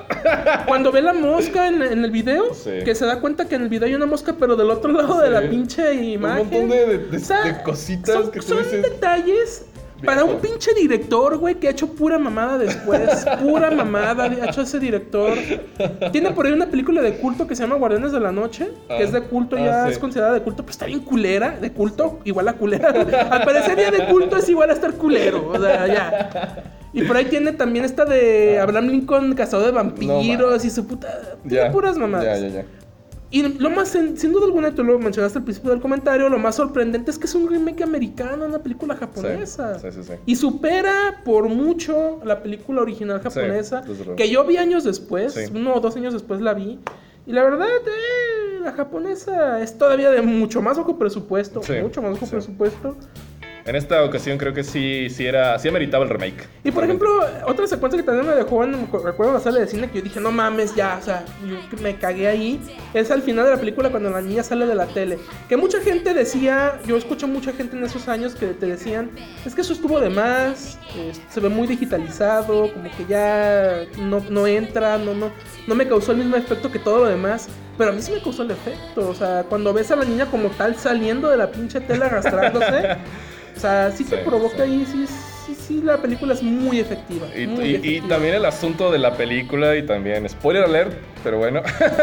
Cuando ve la mosca en, en el video, Sí. que se da cuenta que en el video hay una mosca, pero del otro lado de la Sí. pinche imagen. Un montón de, de- de- O sea, de cositas son, que tú son dices. detalles para un pinche director, güey, que ha hecho pura mamada después. Pura mamada ha hecho ese director. Tiene por ahí una película de culto que se llama Guardianes de la Noche, Ah. que es de culto, Ah, ya sí. es considerada de culto, pero está bien culera. De culto, igual a culera. Al parecer ya de culto es igual a estar culero. O sea, ya. Y por ahí tiene también esta de Abraham Lincoln, cazador de vampiros y su puta... Tiene Ya, puras mamadas. Ya, ya, ya. Y lo más, sin, sin duda alguna, tú lo mencionaste al principio del comentario, lo más sorprendente es que es un remake americano, una película japonesa. Sí, sí, sí, sí. Y supera por mucho la película original japonesa, desde luego. que yo vi años después, Sí. uno o dos años después la vi. Y la verdad, eh, la japonesa es todavía de mucho más bajo presupuesto, Sí, mucho más bajo sí. presupuesto. En esta ocasión creo que sí, sí era, sí ameritaba el remake. Y por ejemplo, otra secuencia que también me dejó en, recuerdo en la sala de cine que yo dije, no mames, ya, o sea, yo me cagué ahí, es al final de la película cuando la niña sale de la tele. Que mucha gente decía, yo escucho mucha gente en esos años que te decían, es que eso estuvo de más, eh, se ve muy digitalizado, como que ya no, no entra, no, no, no me causó el mismo efecto que todo lo demás. Pero a mí sí me causó el efecto, o sea, cuando ves a la niña como tal saliendo de la pinche tela arrastrándose, o sea, sí te Sí, provoca sí. ahí, sí, sí, sí, la película es muy efectiva. Y, muy y- y efectiva. también el asunto de la película y también, spoiler alert, pero bueno,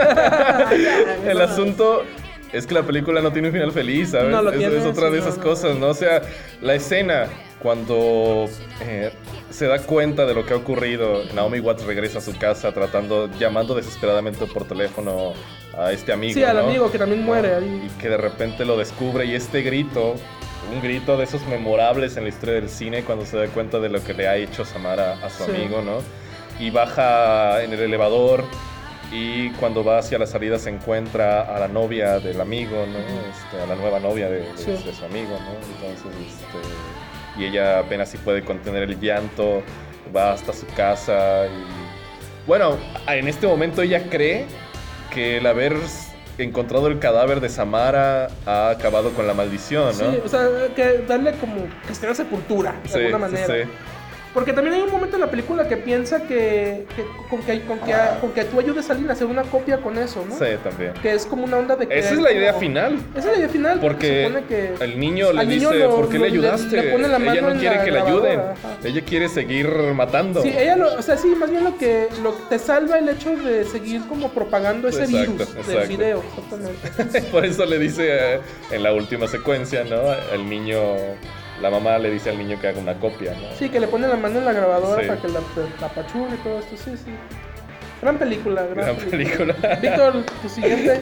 el no. asunto es que la película no tiene un final feliz, ¿sabes? No lo es, tiene, es otra sí, de no, esas no. cosas, ¿no? O sea, la escena cuando eh, se da cuenta de lo que ha ocurrido, Naomi Watts regresa a su casa tratando, llamando desesperadamente por teléfono a este amigo, Sí, al ¿no? amigo que también muere ahí. Y que de repente lo descubre y este grito un grito de esos memorables en la historia del cine cuando se da cuenta de lo que le ha hecho Samara a su Sí. amigo, ¿no? Y baja en el elevador y cuando va hacia la salida se encuentra a la novia del amigo, ¿no? Este, a la nueva novia de, de- Sí. de su amigo, ¿no? Entonces, este, y ella apenas si puede contener el llanto, va hasta su casa y... Bueno, en este momento ella cree que el haber encontrado el cadáver de Samara ha acabado con la maldición, ¿no? Sí, o sea, que darle como cristiana sepultura, de Sí, alguna sí, manera. sí. Porque también hay un momento en la película que piensa que, que con que con que, con que tú ayudes a alguien a hacer una copia con eso, ¿no? Sí, también. Que es como una onda de que... Esa es la idea como- final. Esa es la idea final. Porque se supone que el niño le al niño dice, lo- ¿por qué lo- le ayudaste? le pone la mano Ella no en quiere la que le grabadora, ayuden. ajá. Ella quiere seguir matando. Sí, ella lo, o sea, sí, más bien lo que, lo que te salva el hecho de seguir como propagando ese Exacto, virus del exacto. video, exactamente. Por eso le dice eh, en la última secuencia, ¿no? El niño, la mamá le dice al niño que haga una copia, ¿no? Sí, que le pone la mano en la grabadora Sí. para que la, la apachurre y todo esto, sí, sí. Gran película, gran, Gran película. película. Víctor, tu siguiente.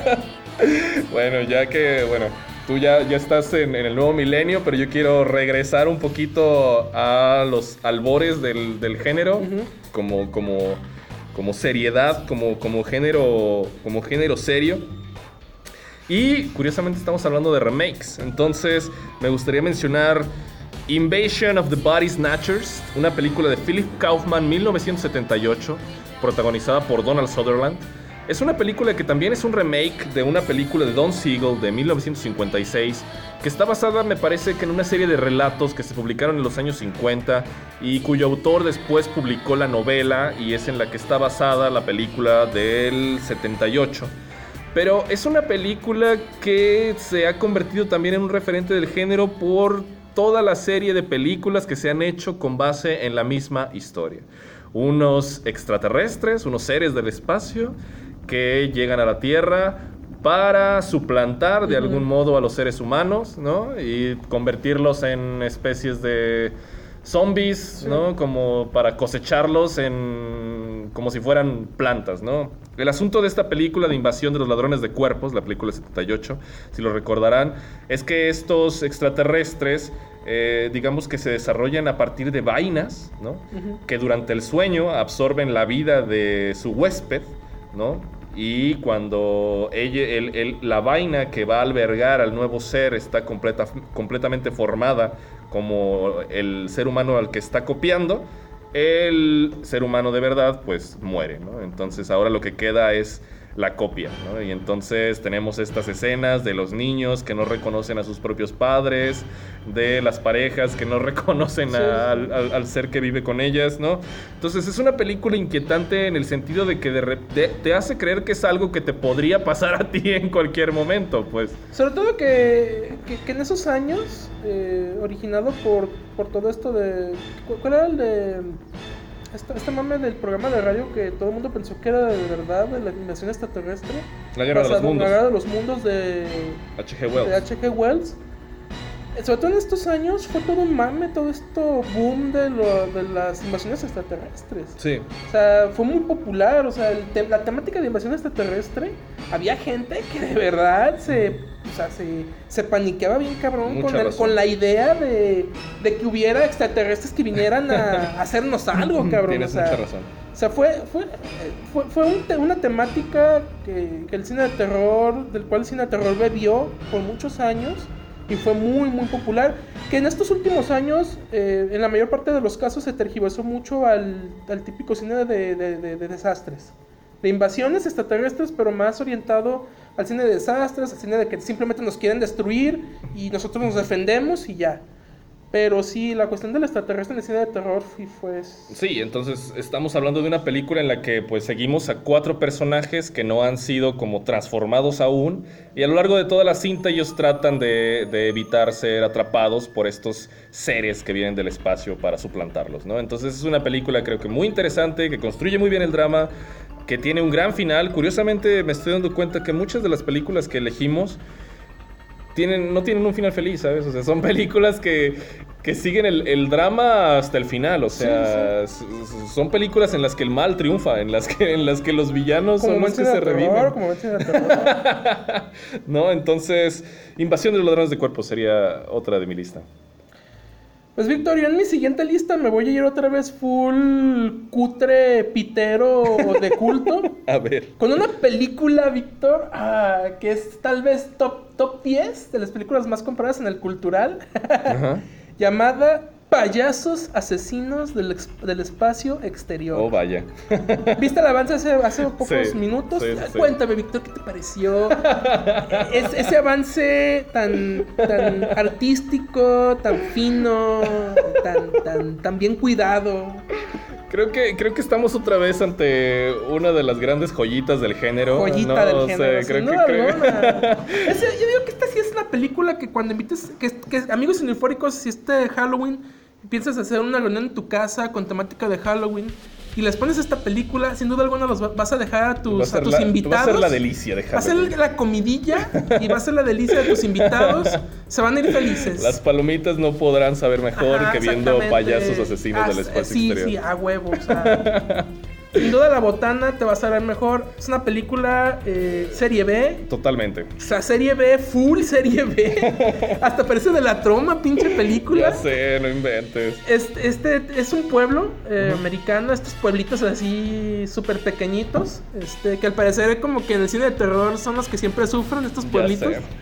Bueno, ya que, bueno, tú ya, ya estás en, en el nuevo milenio, pero yo quiero regresar un poquito a los albores del, del género, Ujú. como, como, como seriedad, como, como, género, como género serio. Y curiosamente estamos hablando de remakes, entonces me gustaría mencionar Invasion of the Body Snatchers, una película de Philip Kaufman, mil novecientos setenta y ocho, protagonizada por Donald Sutherland. Es una película que también es un remake de una película de Don Siegel de mil novecientos cincuenta y seis, que está basada, me parece, que en una serie de relatos que se publicaron en los años cincuenta y cuyo autor después publicó la novela y es en la que está basada la película del setenta y ocho. Pero es una película que se ha convertido también en un referente del género por toda la serie de películas que se han hecho con base en la misma historia. Unos extraterrestres, unos seres del espacio que llegan a la Tierra para suplantar de algún modo a los seres humanos, ¿no? Y convertirlos en especies de zombies, ¿no? Como para cosecharlos en... como si fueran plantas, ¿no? El asunto de esta película de invasión de los ladrones de cuerpos, la película de setenta y ocho, si lo recordarán, es que estos extraterrestres, eh, digamos que se desarrollan a partir de vainas, ¿no? Ujú. Que durante el sueño absorben la vida de su huésped, ¿no? Y cuando ella, el- el- la vaina que va a albergar al nuevo ser está completa, completamente formada como el ser humano al que está copiando, el ser humano de verdad pues muere, ¿no? Entonces ahora lo que queda es la copia, ¿no? Y entonces tenemos estas escenas de los niños que no reconocen a sus propios padres, de las parejas que no reconocen Sí. a- al, al- al ser que vive con ellas, ¿no? Entonces es una película inquietante en el sentido de que de re- de- te hace creer que es algo que te podría pasar a ti en cualquier momento, pues. Sobre todo que, que, que en esos años, eh, originado por, por todo esto de... ¿cu- ¿Cuál era el de...? Este, este mame del programa de radio que todo el mundo pensó que era de verdad, de la invasión extraterrestre. La Guerra de los Basado en Mundos. La guerra de los mundos de... H G de Wells. H G Wells. Eh, Sobre todo en estos años fue todo un mame, todo esto boom de, lo, de las invasiones extraterrestres. Sí. O sea, fue muy popular, o sea, el te- la temática de invasión extraterrestre, había gente que de verdad se, o sea, se, se paniqueaba bien cabrón Mucha con, el- razón. con la idea de, de que hubiera extraterrestres que vinieran a, a hacernos algo, cabrón. Tienes o sea, mucha razón. O sea, fue, fue, fue, fue un te- una temática que, que el cine de terror, del cual el cine de terror bebió por muchos años y fue muy, muy popular. Que en estos últimos años, eh, en la mayor parte de los casos, se tergiversó mucho al, al típico cine de, de- de- de desastres. De invasiones extraterrestres, pero más orientado al cine de desastres, al cine de que simplemente nos quieren destruir y nosotros nos defendemos y ya. Pero sí, la cuestión del extraterrestre en el cine de terror sí fue... Sí, entonces estamos hablando de una película en la que pues seguimos a cuatro personajes que no han sido como transformados aún y a lo largo de toda la cinta ellos tratan de, de evitar ser atrapados por estos seres que vienen del espacio para suplantarlos, ¿no? Entonces es una película creo que muy interesante, que construye muy bien el drama, que tiene un gran final. Curiosamente me estoy dando cuenta que muchas de las películas que elegimos tienen, no tienen un final feliz, ¿sabes? O sea, son películas que que siguen el, el drama hasta el final, o sea, sí, sí. son películas en las que el mal triunfa, en las que, en las que los villanos como son los que se terror, reviven. Como terror. No, entonces, Invasión de los Ladrones de Cuerpos sería otra de mi lista. Pues Víctor, yo en mi siguiente lista me voy a ir otra vez full cutre, pitero de culto. A ver. Con una película, Víctor, ah, que es tal vez top, top diez de las películas más compradas en el cultural. Ajá. Llamada Payasos Asesinos del, ex- del Espacio Exterior. Oh, vaya. ¿Viste el avance hace, hace pocos sí, minutos? Sí, sí, Cuéntame, Víctor, ¿qué te pareció? es, ese avance tan, tan artístico, tan fino, tan, tan, tan bien cuidado. Creo que, creo que estamos otra vez ante una de las grandes joyitas del género. Joyita no, del o género, sea, creo sin que, duda creo... alguna. Ese, yo digo que esta sí es una película que cuando invites, que, que amigos cinefóricos, si este Halloween piensas hacer una reunión en tu casa con temática de Halloween y les pones esta película, sin duda alguna los va, vas a dejar a tus, a a tus la, invitados. Va a ser la delicia de Halloween. Va a ser la comidilla y va a ser la delicia de tus invitados. Se van a ir felices. Las palomitas no podrán saber mejor Ajá, que viendo payasos asesinos ah, del espacio sí, exterior. Sí, sí, a huevo. O sea, sin duda la botana te va a saber mejor. Es una película eh, serie B. Totalmente. O sea, serie B, full serie B. Hasta parece de la troma, pinche película. Ya sé, no inventes. Este, este es un pueblo eh, uh-huh. americano, estos pueblitos así súper pequeñitos. Este, que al parecer como que en el cine de terror son los que siempre sufren, estos pueblitos. Ya sé.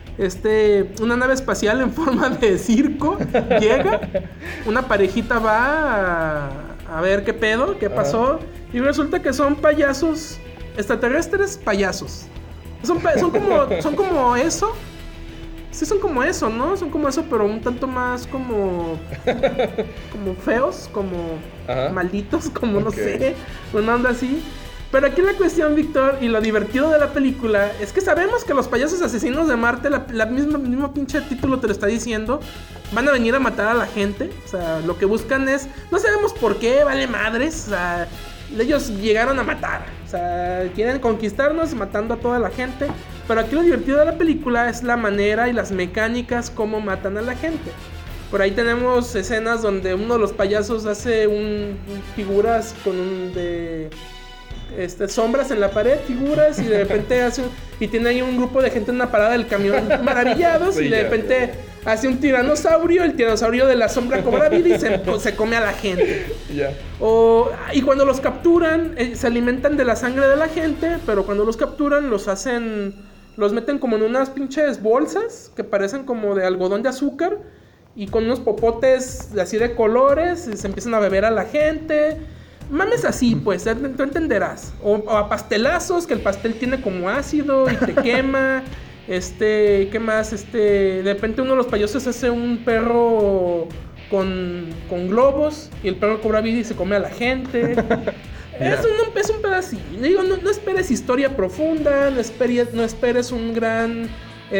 Este, una nave espacial en forma de circo llega, una parejita va a, a ver qué pedo, qué pasó, uh-huh. y resulta que son payasos extraterrestres, payasos. Son, son como, son como eso. Sí, son como eso, ¿no? Son como eso, pero un tanto más como... como feos, como uh-huh. malditos, como okay. no sé, una onda así. Pero aquí la cuestión, Víctor, y lo divertido de la película es que sabemos que los payasos asesinos de Marte, la, la misma, mismo pinche título te lo está diciendo, van a venir a matar a la gente. O sea, lo que buscan es, no sabemos por qué, vale madres, o sea, ellos llegaron a matar. O sea, quieren conquistarnos matando a toda la gente. Pero aquí lo divertido de la película es la manera y las mecánicas como matan a la gente. Por ahí tenemos escenas donde uno de los payasos hace un, figuras con un de... Este, sombras en la pared, figuras, y de repente hace un, y tiene ahí un grupo de gente en una parada del camión maravillados, sí, y de repente ya. hace un tiranosaurio, el tiranosaurio de la sombra cobra vida y se, se come a la gente. Ya. O, y cuando los capturan, eh, se alimentan de la sangre de la gente, pero cuando los capturan los hacen, los meten como en unas pinches bolsas que parecen como de algodón de azúcar, y con unos popotes así de colores, y se empiezan a beber a la gente. Mames así, pues, tú entenderás. O, o a pastelazos, que el pastel tiene como ácido y te quema. Este, ¿qué más? Este, de repente uno de los payasos hace un perro con, con globos y el perro cobra vida y se come a la gente. Es un, es un pedacito. Digo, no, no esperes historia profunda, no esperes, no esperes un gran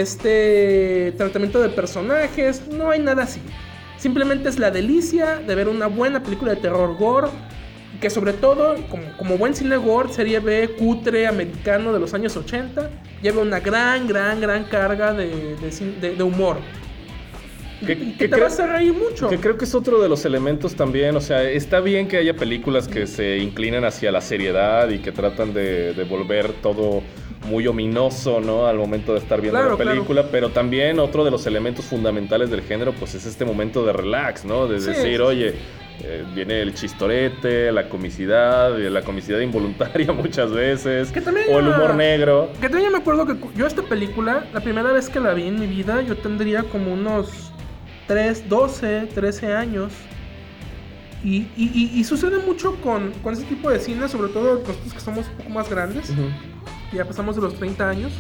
este, tratamiento de personajes, no hay nada así. Simplemente es la delicia de ver una buena película de terror gore, que sobre todo, como, como buen cine gore, serie B, cutre, americano de los años ochenta, lleva una gran, gran, gran carga de, de, de, de humor. Que, y que, que te creo, vas a reír mucho. Que creo que es otro de los elementos también. O sea, está bien que haya películas que se inclinan hacia la seriedad y que tratan de, de volver todo muy ominoso, ¿no? Al momento de estar viendo claro, la película, claro. Pero también otro de los elementos fundamentales del género, pues es este momento de relax, ¿no? De sí, decir, sí. oye... Eh, viene el chistorete, la comicidad, la comicidad involuntaria muchas veces, que también o el humor negro. Que también yo me acuerdo que yo esta película, la primera vez que la vi en mi vida, yo tendría como unos tres, doce, trece años. Y, y, y, y sucede mucho con, con ese tipo de cine, sobre todo nosotros que somos un poco más grandes, uh-huh. ya pasamos de los treinta años.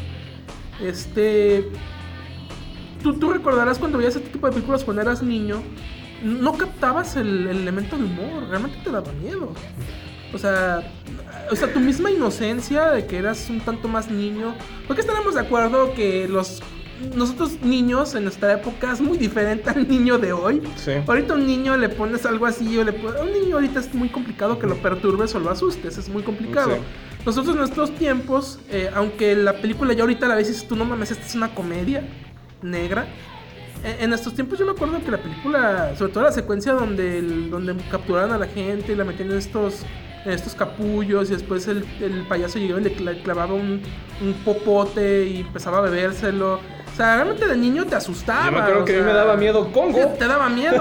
Este, tú, tú recordarás cuando veías este tipo de películas cuando eras niño, no captabas el, el elemento de humor, realmente te daba miedo. O sea, o sea, tu misma inocencia de que eras un tanto más niño. Porque estaremos de acuerdo que los nosotros niños en nuestra época es muy diferente al niño de hoy. Sí. Ahorita a un niño le pones algo así, o le pones, a un niño ahorita es muy complicado que lo perturbes o lo asustes, es muy complicado. Sí. Nosotros en nuestros tiempos, eh, aunque la película ya ahorita la ves y dices tú, no mames, esta es una comedia negra. en, en estos tiempos yo me acuerdo que la película, sobre todo la secuencia donde, el, donde capturaban a la gente y la metían en estos, en estos capullos y después el, el payaso llegaba y le cla- clavaba un, un popote y empezaba a bebérselo. O sea, realmente de niño te asustaba. Yo me acuerdo o que a mí sea, me daba miedo Congo. Te, te daba miedo.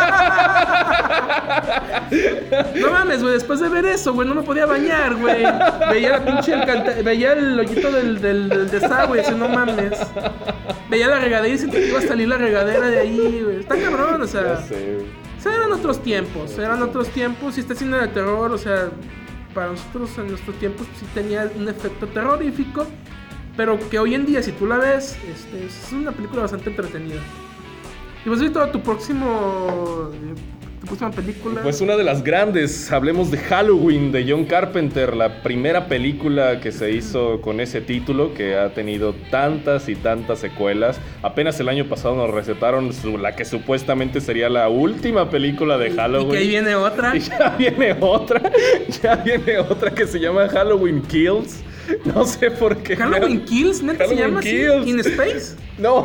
No mames, güey, después de ver eso, güey, no me podía bañar, güey. Veía la pinche, el canta- veía el hoyito del, del, del desagüe, ese no mames. Veía la regadera y sentía que iba a salir la regadera de ahí, güey. Está cabrón, o sea. Ya sé. O sea, eran otros tiempos, eran otros tiempos. Y este cine de terror, o sea, para nosotros en nuestros tiempos sí tenía un efecto terrorífico. Pero que hoy en día, si tú la ves, este, es una película bastante entretenida. ¿Y vas a ver todo tu próximo... tu próxima película? Pues una de las grandes, hablemos de Halloween de John Carpenter, la primera película que se hizo con ese título, que ha tenido tantas y tantas secuelas. Apenas el año pasado nos recetaron su, la que supuestamente sería la última película de Halloween. Y que ahí viene otra. Y ya viene otra, ya viene otra que se llama Halloween Kills. No sé por qué. ¿Halloween Kills? ¿Neta se llama así? Kills. ¿In Space? No.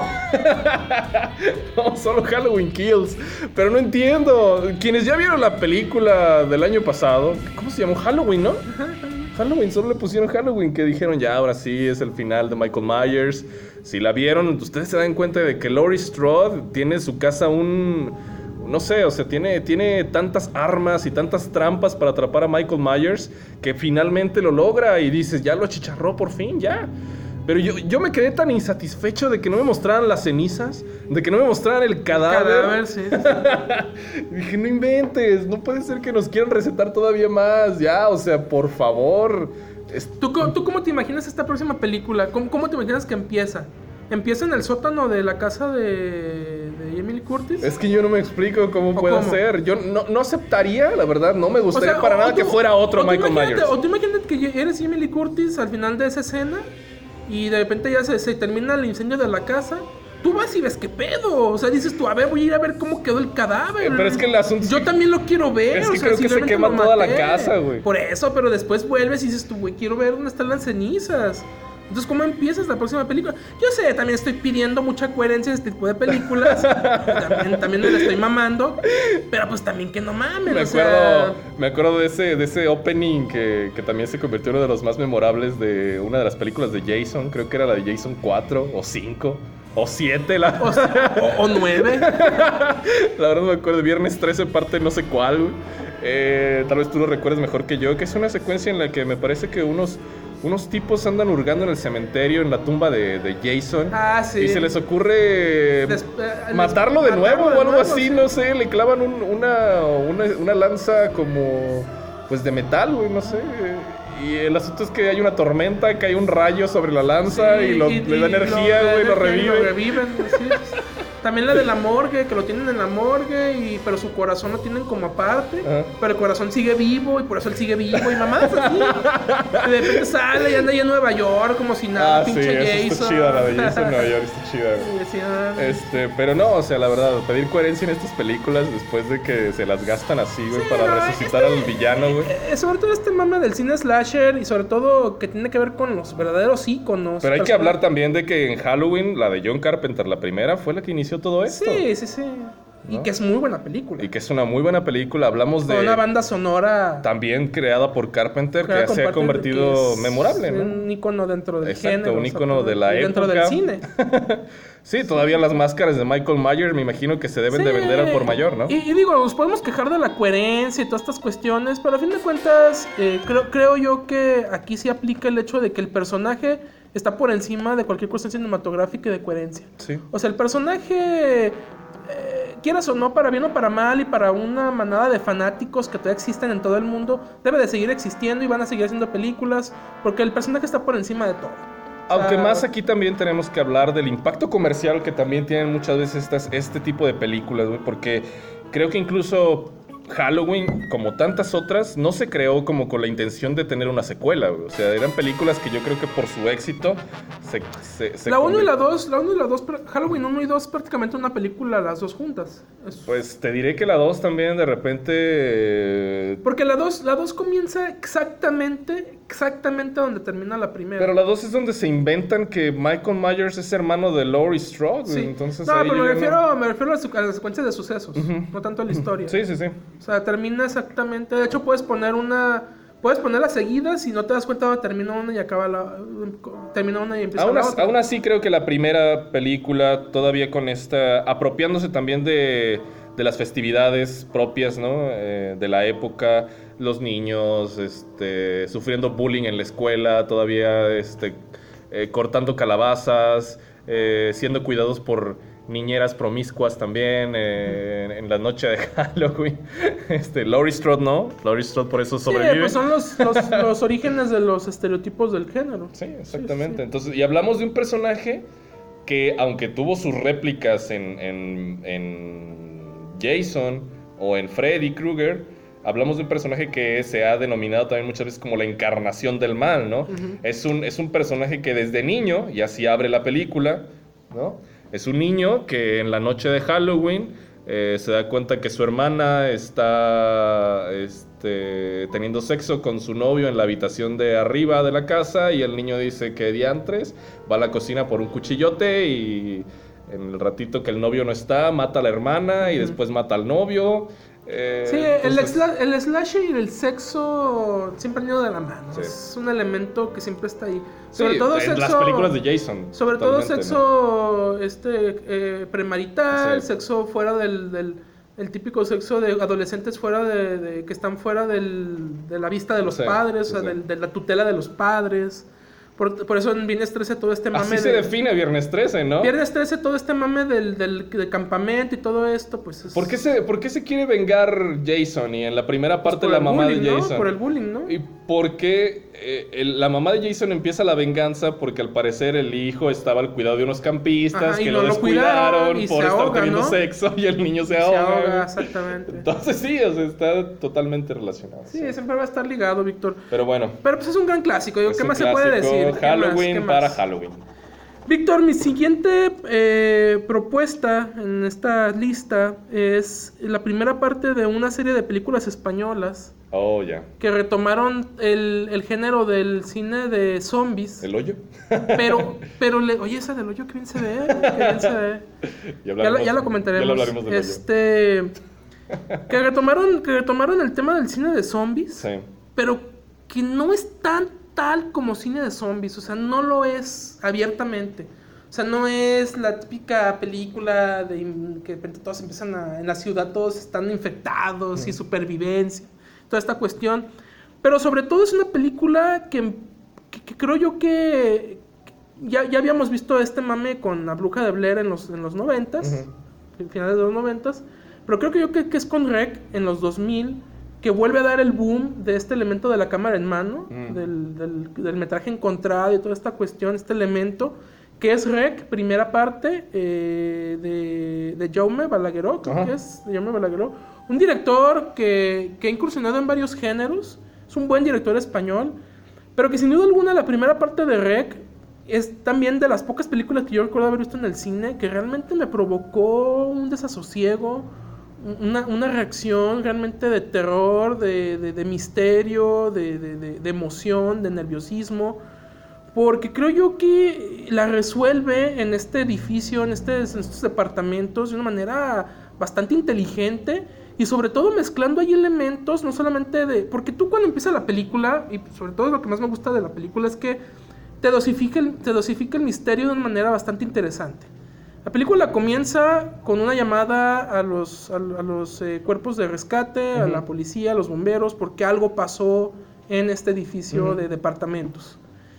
No, solo Halloween Kills. Pero no entiendo. Quienes ya vieron la película del año pasado, ¿cómo se llamó? Halloween, ¿no? Ajá, Halloween, solo le pusieron Halloween, que dijeron ya, ahora sí es el final de Michael Myers. Si la vieron, ustedes se dan cuenta de que Laurie Strode tiene en su casa un... No sé, o sea, tiene, tiene tantas armas y tantas trampas para atrapar a Michael Myers que finalmente lo logra y dices, ya lo achicharró por fin, ya. Pero yo, yo me quedé tan insatisfecho de que no me mostraran las cenizas, de que no me mostraran el cadáver. Cadáver, sí, sí. Dije, no inventes, no puede ser que nos quieran recetar todavía más, ya, o sea, por favor. Es... ¿Tú, co- ¿Tú cómo te imaginas esta próxima película? ¿Cómo, cómo te imaginas que empieza? ¿Empieza en el sótano de la casa de, de Emily Curtis? Es que yo no me explico cómo ¿O puede cómo? ser. Yo no, no aceptaría, la verdad, no me gustaría O sea, para o- nada o que tú- fuera otro o tú Michael imagínate- Myers. O tú imagínate que eres Emily Curtis al final de esa escena y de repente ya se, se termina el incendio de la casa. Tú vas y ves qué pedo. O sea, dices tú, a ver, voy a ir a ver cómo quedó el cadáver. Eh, pero es que el asunto es Yo que- también lo quiero ver. es que o sea, creo que se realmente quema lo toda la maté. casa, güey. Por eso, pero después vuelves y dices tú, güey, quiero ver dónde están las cenizas. Entonces, ¿cómo empiezas la próxima película? Yo sé, también estoy pidiendo mucha coherencia en este tipo de películas. también, también me la estoy mamando. Pero pues también que no mames. Me o sea, acuerdo, me acuerdo de ese, de ese opening que, que también se convirtió en uno de los más memorables de una de las películas de Jason. Creo que era la de Jason cuatro o cinco o siete. La, O, o, o nueve. la verdad no me acuerdo. Viernes trece parte no sé cuál, güey. Eh, tal vez tú lo recuerdes mejor que yo. Que es una secuencia en la que me parece que unos... Unos tipos andan hurgando en el cementerio, en la tumba de, de Jason. Ah, sí. Y se les ocurre Des- eh, matarlo de matarlo nuevo de o algo nuevo, así, sí. no sé. Le clavan un- una, una, una lanza como, pues de metal, güey, no sé. Y el asunto es que hay una tormenta, cae un rayo sobre la lanza Sí, y, lo- le da energía, le da güey, lo energía y revive. Lo reviven, sí. También la de la morgue, que lo tienen en la morgue, y, pero su corazón lo tienen como aparte. Ajá. Pero el corazón sigue vivo y por eso él sigue vivo y mamadas así. Y de repente sale y anda ahí en Nueva York como si nada, Ah, sí, pinche esa Jason. está chida, la de Jason Nueva York está chida, güey. Y decía, Este, pero no, o sea, la verdad, pedir coherencia en estas películas después de que se las gastan así, güey, Sí, para no, resucitar este- al villano, güey. eh, sobre todo este mame del cine slasher y sobre todo que tiene que ver con los verdaderos íconos. Pero hay que personas- hablar también de que en Halloween, la de John Carpenter, la primera, fue la que inició todo esto. Sí, sí, sí. Y ¿No? que es muy buena película. Y que es una muy buena película. Hablamos de... Con una banda sonora También creada por Carpenter, creada que con se ha parte de convertido que es memorable, ¿no? Un ícono dentro del Exacto, género. un o sea, ícono de la y dentro época. del cine. Sí, todavía las máscaras de Michael Myers me imagino que se deben de Sí. vender al por mayor, ¿no? Y, y digo, nos podemos quejar de la coherencia y todas estas cuestiones, pero a fin de cuentas, eh, creo, creo yo que aquí sí aplica el hecho de que el personaje está por encima de cualquier cuestión cinematográfica y de coherencia. Sí. O sea, el personaje, eh, quieras o no, para bien o para mal, y para una manada de fanáticos que todavía existen en todo el mundo, debe de seguir existiendo y van a seguir haciendo películas, porque el personaje está por encima de todo. Aunque Ah, más aquí también tenemos que hablar del impacto comercial que también tienen muchas veces estas, este tipo de películas, güey, porque creo que incluso Halloween, como tantas otras, no se creó como con la intención de tener una secuela, güey. O sea, eran películas que yo creo que por su éxito se... se, se La uno y convi- la dos, la uno y la dos, Halloween uno y dos prácticamente una película las dos juntas. Es- Pues te diré que la dos también de repente... eh, Porque la dos la dos comienza exactamente exactamente donde termina la primera. Pero la dos es donde se inventan que Michael Myers es hermano de Laurie Strode. Sí. Entonces, no, ahí pero yo me ya refiero, no- me refiero a, su- a la secuencia de sucesos, Ujú. no tanto a la historia. Sí, sí, sí. O sea, termina exactamente. De hecho, puedes poner una. Puedes ponerlas seguidas y no te das cuenta dónde termina una y acaba la. Termina una y empieza Aún, la as- otra. aún así creo que la primera película todavía con esta, apropiándose también de, de las festividades propias, ¿no? Eh, de la época, los niños, este, sufriendo bullying en la escuela, todavía, este, eh, cortando calabazas, eh, siendo cuidados por niñeras promiscuas también, eh, en, en la noche de Halloween. Este, Laurie Strode no, Laurie Strode por eso Sí, sobrevive. pues son los, los, los orígenes de los estereotipos del género. Sí, exactamente. Sí, sí. Entonces, y hablamos de un personaje que, aunque tuvo sus réplicas en, en, en Jason o en Freddy Krueger, hablamos de un personaje que se ha denominado también muchas veces como la encarnación del mal, ¿no? Ujú. Es un, es un personaje que desde niño, y así abre la película, ¿no? Es un niño que en la noche de Halloween eh, se da cuenta que su hermana está este, teniendo sexo con su novio en la habitación de arriba de la casa y el niño dice que diantres, va a la cocina por un cuchillote y en el ratito que el novio no está, mata a la hermana y después mata al novio. Eh, Sí, el, entonces- sla- el slasher y el sexo siempre han ido de la mano. Sí. Es un elemento que siempre está ahí. Sí, Sobre todo en sexo. las películas de Jason. Sobre todo totalmente, ¿no? sexo este, eh, premarital, Sí. sexo fuera del, del el típico sexo de adolescentes fuera de, de- que están fuera del, de la vista de los Sí, padres, sí, o sea, sí. del- de la tutela de los padres. Por, por eso en Viernes trece todo este mame Así se de- define Viernes trece, ¿no? Viernes trece todo este mame del, del, del campamento y todo esto, pues es... ¿Por qué, se, ¿Por qué se quiere vengar Jason? Y en la primera pues, parte por la el mamá bullying, de ¿no? Jason. Por el bullying, ¿no? ¿Y por qué eh, el- la mamá de Jason empieza la venganza? Porque al parecer el hijo estaba al cuidado de unos campistas Ajá, y que no lo lo descuidaron cuidaron y por se estar ahoga, teniendo ¿no? sexo y el niño se Se ahoga. ahoga, exactamente. Entonces sí, o sea, está totalmente relacionado. Sí, siempre va a estar ligado, Víctor. Pero bueno. Pero pues es un gran clásico, digo, es ¿qué un más se puede clásico, decir? ¿Qué más? Halloween ¿Qué para más? Halloween. Víctor, mi siguiente eh, propuesta en esta lista es la primera parte de una serie de películas españolas Oh, ya. que retomaron el, el género del cine de zombies. ¿El hoyo? Pero, pero, le, oye, esa del hoyo, qué bien se ve, qué bien se ve. Ya, Ya, lo- ya lo ya comentaremos. lo hablaremos del hoyo. este, que retomaron, que retomaron el tema del cine de zombies, Sí. pero que no es tan tal como cine de zombies, o sea, no lo es abiertamente. O sea, no es la típica película de in- que de repente todos empiezan a, en la ciudad todos están infectados y supervivencia, toda esta cuestión. Pero sobre todo es una película que, que- que creo yo que que ya, ya habíamos visto este mame con La Bruja de Blair en los, en los noventas, Ujú. finales de los noventas, pero creo que yo que, que es con Rec en los dos mil, que vuelve a dar el boom de este elemento de la cámara en mano, Mm. del, del, del metraje encontrado y toda esta cuestión, este elemento, que es Rec, primera parte eh, de, de Jaume Balagueró, creo Ajá. que es, de Jaume Balagueró, un director que, que ha incursionado en varios géneros, es un buen director español, pero que sin duda alguna la primera parte de Rec es también de las pocas películas que yo recuerdo haber visto en el cine que realmente me provocó un desasosiego, una, una reacción realmente de terror, de, de, de misterio, de, de, de, de emoción, de nerviosismo, porque creo yo que la resuelve en este edificio, en, este, en estos departamentos de una manera bastante inteligente y sobre todo mezclando ahí elementos, no solamente de... Porque tú cuando empieza la película, y sobre todo lo que más me gusta de la película es que te dosifica el, te dosifica el misterio de una manera bastante interesante. La película comienza con una llamada a los, a, a los eh, cuerpos de rescate, uh-huh. a la policía, a los bomberos, porque algo pasó en este edificio uh-huh. de departamentos.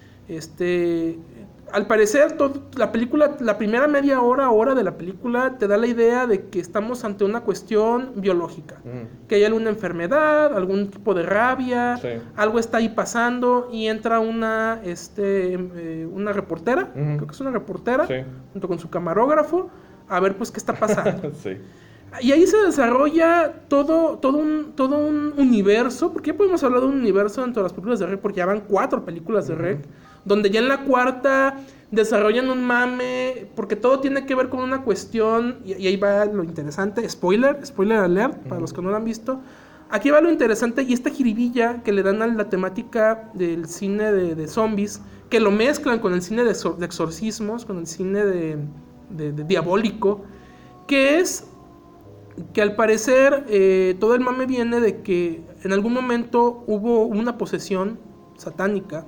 Este, al parecer, todo, la película, la primera media hora, hora de la película, te da la idea de que estamos ante una cuestión biológica. Uh-huh. Que hay alguna enfermedad, algún tipo de rabia, sí. algo está ahí pasando y entra una, este, eh, una reportera, uh-huh. creo que es una reportera, sí. junto con su camarógrafo, a ver pues qué está pasando. sí. Y ahí se desarrolla todo, todo, un, todo un universo, porque ya podemos hablar de un universo dentro de las películas de Rec, porque ya van cuatro películas de uh-huh. Rec, donde ya en la cuarta desarrollan un mame, porque todo tiene que ver con una cuestión, y, y ahí va lo interesante, spoiler, spoiler alert, uh-huh. para los que no lo han visto, aquí va lo interesante y esta jiribilla que le dan a la temática del cine de, de zombies, que lo mezclan con el cine de, exor- de exorcismos, con el cine de, de, de diabólico, que es que al parecer eh, todo el mame viene de que en algún momento hubo una posesión satánica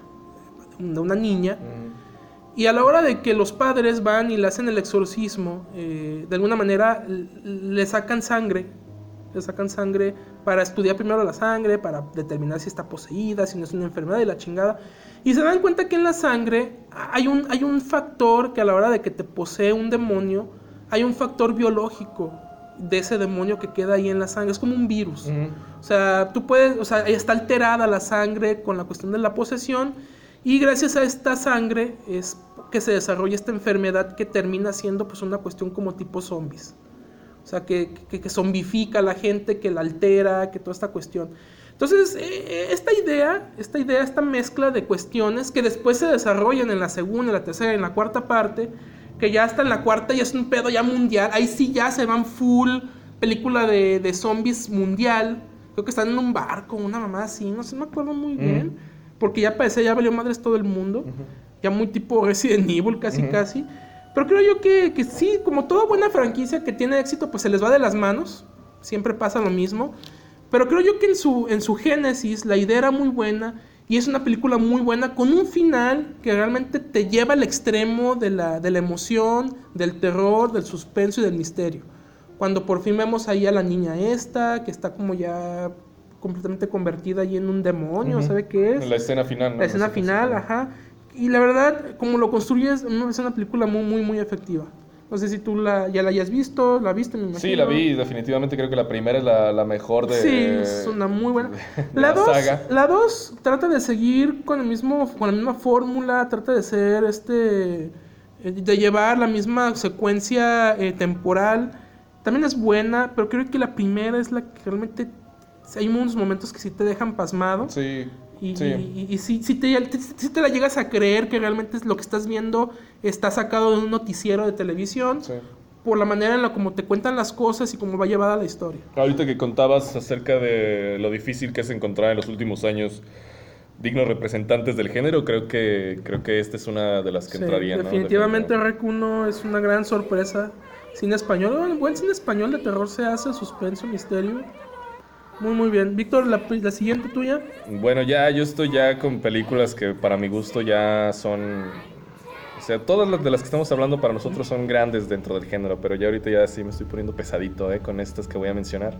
de una niña, mm. y a la hora de que los padres van y le hacen el exorcismo, eh, de alguna manera le sacan sangre, le sacan sangre para estudiar primero la sangre, para determinar si está poseída, si no es una enfermedad y la chingada, y se dan cuenta que en la sangre hay un, hay un factor que a la hora de que te posee un demonio, hay un factor biológico de ese demonio que queda ahí en la sangre, es como un virus. Uh-huh. O sea, tú puedes, o sea, está alterada la sangre con la cuestión de la posesión, y gracias a esta sangre es que se desarrolla esta enfermedad que termina siendo pues una cuestión como tipo zombies. O sea, que, que, que zombifica a la gente, que la altera, que toda esta cuestión. Entonces, eh, esta idea, esta idea, esta mezcla de cuestiones que después se desarrollan en la segunda, en la tercera y en la cuarta parte, que ya hasta en la cuarta ya es un pedo ya mundial, ahí sí ya se van full película de, de zombies mundial, creo que están en un barco, una mamá así, no sé, no me acuerdo muy uh-huh. bien, porque ya parece, ya valió madres todo el mundo, uh-huh. ya muy tipo Resident Evil casi uh-huh. casi, pero creo yo que, que sí, como toda buena franquicia que tiene éxito, pues se les va de las manos, siempre pasa lo mismo, pero creo yo que en su, en su génesis la idea era muy buena, y es una película muy buena, con un final que realmente te lleva al extremo de la, de la emoción, del terror, del suspenso y del misterio. Cuando por fin vemos ahí a la niña esta, que está como ya completamente convertida ahí en un demonio, uh-huh. ¿sabe qué es? La escena final, ¿no? La escena final, ajá. Y la verdad, como lo construyes, es una película muy, muy, muy efectiva. No sé si tú la, ya la hayas visto, ¿la viste? Me imagino. Sí, la vi, definitivamente creo que la primera es la, la mejor de... Sí, es una muy buena. De, la, la dos, saga. La dos trata de seguir con, el mismo, con la misma fórmula, trata de ser, este, de llevar la misma secuencia eh, temporal. También es buena, pero creo que la primera es la que realmente... Hay unos momentos que sí te dejan pasmado. Sí. Y, sí. y, y, y si, si, te, si te la llegas a creer que realmente es lo que estás viendo está sacado de un noticiero de televisión, sí. por la manera en la como te cuentan las cosas y cómo va llevada la historia. Ahorita que contabas acerca de lo difícil que es encontrar en los últimos años dignos representantes del género, creo que creo que esta es una de las que sí, entraría, definitivamente, ¿no? Rec uno es una gran sorpresa. Cine español, el buen cine español de terror se hace, suspenso, misterio. Muy, muy bien. Víctor, la, la siguiente tuya. Bueno, ya yo estoy ya con películas que para mi gusto ya son... O sea, todas las de las que estamos hablando para nosotros son grandes dentro del género, pero ya ahorita ya sí me estoy poniendo pesadito, ¿eh? Con estas que voy a mencionar.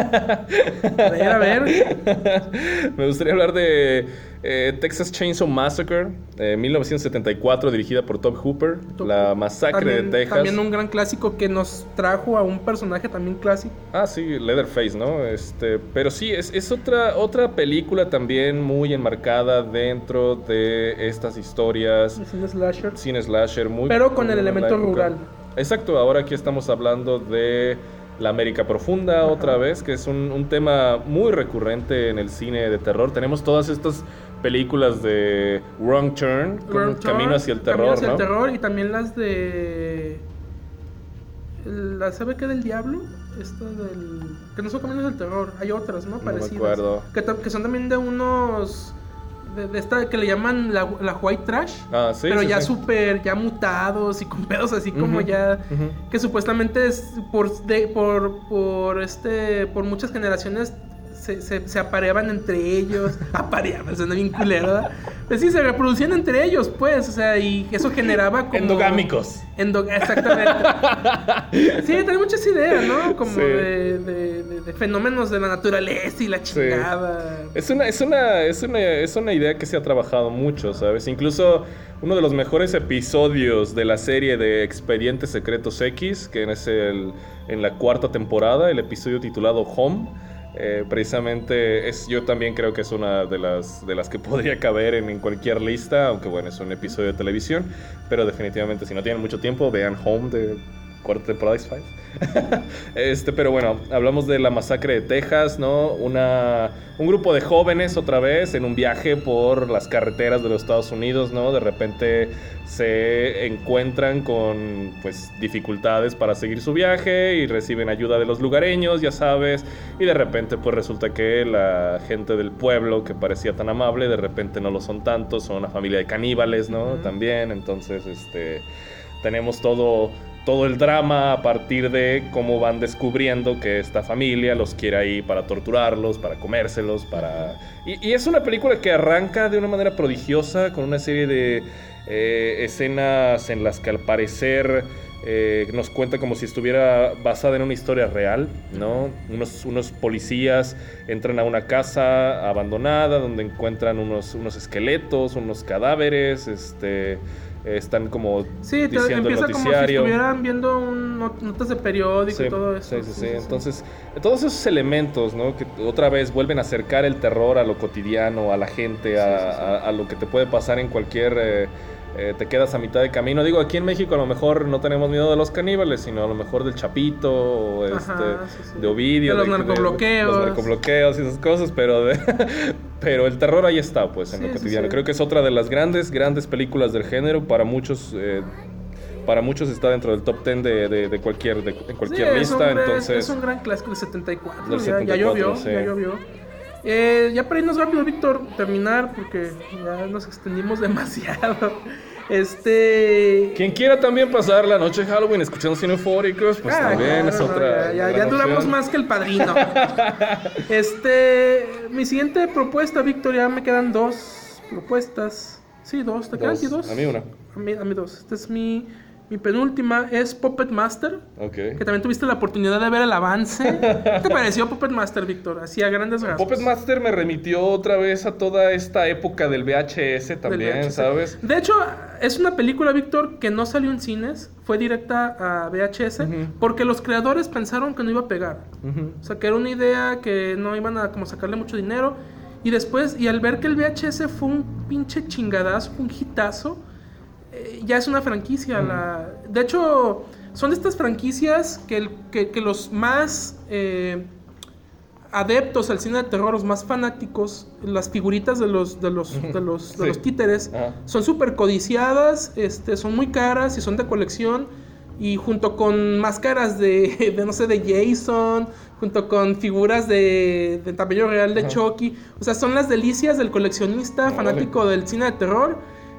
A ver, a ver. Me gustaría hablar de eh, Texas Chainsaw Massacre, eh, mil novecientos setenta y cuatro, dirigida por Tobe Hooper. Top. La masacre también, de Texas. También un gran clásico que nos trajo a un personaje también clásico. Ah, sí, Leatherface, ¿no? Este, pero sí, es, es otra, otra película también muy enmarcada dentro de estas historias. Cine slasher. Cine slasher, muy... Pero con el elemento rural. Exacto, ahora aquí estamos hablando de la América Profunda. Ajá. Otra vez, que es un, un tema muy recurrente en el cine de terror. Tenemos todas estas películas de Wrong Turn, Wrong Camino Turn, hacia el Terror, Camino hacia ¿no? el terror, y también las de... La, ¿sabe qué del diablo? Esta del... Que no son Caminos del Terror, hay otras, ¿no? Parecidas. No me acuerdo. Que, que son también de unos... De, de esta que le llaman la, la white trash, ah, sí, pero sí, ya sí. súper, ya mutados y con pedos así como uh-huh, ya, uh-huh. que supuestamente es por, de, por, por, este, por muchas generaciones se, se, se apareaban entre ellos, apareaban, suena bien culero, ¿verdad? Pues sí, se reproducían entre ellos, pues, o sea, y eso generaba como... Endogámicos. Endo... Exactamente. Sí, trae muchas ideas, ¿no? Como sí. de, de, de, de fenómenos de la naturaleza y la chingada. Sí. Es una, es una, es una, es una idea que se ha trabajado mucho, ¿sabes? Incluso uno de los mejores episodios de la serie de Expedientes Secretos X, que es el, en la cuarta temporada, el episodio titulado Home. Eh, precisamente es, yo también creo que es una de las, de las que podría caber en, en cualquier lista, aunque bueno, es un episodio de televisión, pero definitivamente si no tienen mucho tiempo, vean Home de cuarta temporada de X-Files. este, pero bueno, hablamos de la masacre de Texas, ¿no? Una, un grupo de jóvenes otra vez en un viaje por las carreteras de los Estados Unidos, ¿no? De repente se encuentran con, pues, dificultades para seguir su viaje y reciben ayuda de los lugareños, ya sabes, y de repente, pues, resulta que la gente del pueblo que parecía tan amable, de repente no lo son tanto, son una familia de caníbales, ¿no? Uh-huh. También, entonces, este, tenemos todo... todo el drama a partir de cómo van descubriendo que esta familia los quiere ahí para torturarlos, para comérselos, para... Y, y es una película que arranca de una manera prodigiosa con una serie de eh, escenas en las que al parecer eh, nos cuenta como si estuviera basada en una historia real, ¿no? Unos, unos policías entran a una casa abandonada donde encuentran unos, unos esqueletos, unos cadáveres, este... están como sí, diciendo el noticiario. Como si estuvieran viendo un, notas de periódico sí, y todo eso. Sí, sí, sí. sí. Entonces, todos esos elementos, ¿no? Que otra vez vuelven a acercar el terror a lo cotidiano, a la gente, a, sí, sí, sí. A, a lo que te puede pasar en cualquier... Eh, eh, te quedas a mitad de camino. Digo, aquí en México a lo mejor no tenemos miedo de los caníbales, sino a lo mejor del Chapito, o este, Ajá, sí, sí. de Ovidio. De los de, narcobloqueos. De, los narcobloqueos y esas cosas, pero... De Pero el terror ahí está, pues, en sí, lo cotidiano. Sí, sí. Creo que es otra de las grandes, grandes películas del género. Para muchos, eh, para muchos está dentro del top ten de, de, de cualquier, de, de cualquier sí, lista. Es un, entonces, es un gran clásico del setenta y cuatro. Del ya, setenta y cuatro, ya llovió, sí. ya llovió. Eh, ya para irnos rápido, Víctor, terminar, porque ya nos extendimos demasiado. Este... Quien quiera también pasar la noche de Halloween escuchando Cine Eufóricos, pues ah, también claro, es otra. No, ya ya, ya duramos más que el Padrino. este, mi siguiente propuesta, Víctor, ya me quedan dos propuestas. Sí, dos, ¿te quedan aquí dos? A mí una. A mí, a mí dos. Esta es mi, mi penúltima, es Puppet Master. Okay. Que también tuviste la oportunidad de ver el avance. ¿Qué te pareció Puppet Master, Víctor? Así a grandes rasgos. Puppet Master me remitió otra vez a toda esta época del V H S también, V H S. ¿Sabes? De hecho, es una película, Víctor, que no salió en cines, fue directa a V H S, uh-huh. porque los creadores pensaron que no iba a pegar. Uh-huh. O sea, que era una idea que no iban a como sacarle mucho dinero. Y después, y al ver que el V H S fue un pinche chingadazo, un hitazo, eh, ya es una franquicia. Uh-huh. La... De hecho, son de estas franquicias que, el, que, que los más eh, adeptos al cine de terror, los más fanáticos, las figuritas de los, de los, de los, de sí. los títeres, uh-huh. son súper codiciadas, este, son muy caras y son de colección. Y junto con máscaras de, de no sé, de Jason, junto con figuras de, de tamaño real de uh-huh. Chucky. O sea, son las delicias del coleccionista oh, fanático vale. del cine de terror.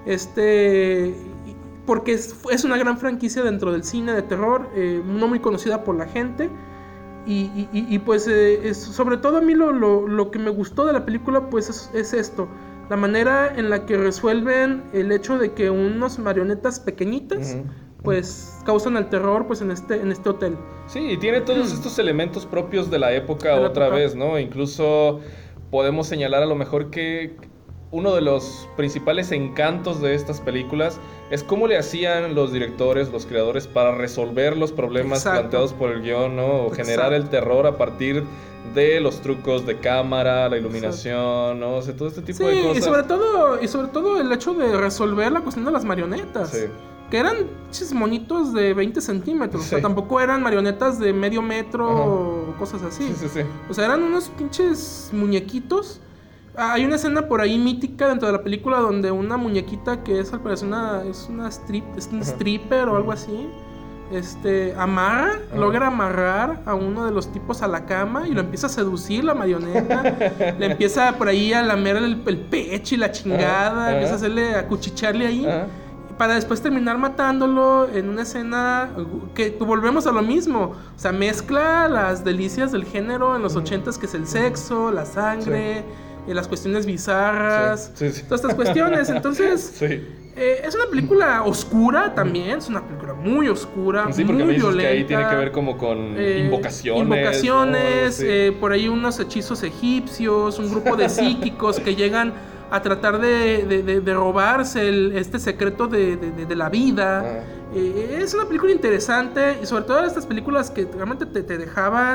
Este, porque es, es una gran franquicia dentro del cine de terror, eh, no muy conocida por la gente. Y, y, y pues, eh, es, sobre todo a mí lo, lo, lo que me gustó de la película, pues es, es esto. La manera en la que resuelven el hecho de que unos marionetas pequeñitas... Uh-huh. pues causan el terror pues en este en este hotel. Sí, y tiene todos mm. estos elementos propios de la época de la otra época. vez, ¿no? Incluso podemos señalar a lo mejor que uno de los principales encantos de estas películas es cómo le hacían los directores, los creadores para resolver los problemas Exacto. planteados por el guión, ¿no? O generar el terror a partir de los trucos de cámara, la iluminación, ¿no? O sea, todo este tipo sí, de cosas. Y sobre todo, y sobre todo el hecho de resolver la cuestión de las marionetas. Sí. Que eran monitos de veinte centímetros. Sí. O sea, tampoco eran marionetas de medio metro uh-huh. o cosas así. Sí, sí, sí. O sea, eran unos pinches muñequitos. Ah, hay una escena por ahí mítica dentro de la película donde una muñequita que es al parecer una, es una strip, es un uh-huh. stripper o algo así. Este, amarra, uh-huh. logra amarrar a uno de los tipos a la cama y lo empieza a seducir la marioneta. Le empieza por ahí a lamer el, el pecho y la chingada. Uh-huh. Empieza a hacerle, a cuchicharle ahí. Uh-huh. Para después terminar matándolo en una escena que volvemos a lo mismo. O sea, mezcla las delicias del género en los ochentas, que es el sexo, la sangre, sí. eh, las cuestiones bizarras, sí, sí, sí. todas estas cuestiones. Entonces, sí. eh, es una película oscura también, es una película muy oscura, sí, muy violenta. Que ahí tiene que ver como con eh, invocaciones. Invocaciones, ¿no? Sí. eh, por ahí unos hechizos egipcios, un grupo de psíquicos que llegan a tratar de, de, de, de robarse el, este secreto de, de, de la vida. Ah. Eh, es una película interesante y sobre todo estas películas que realmente te, te dejaban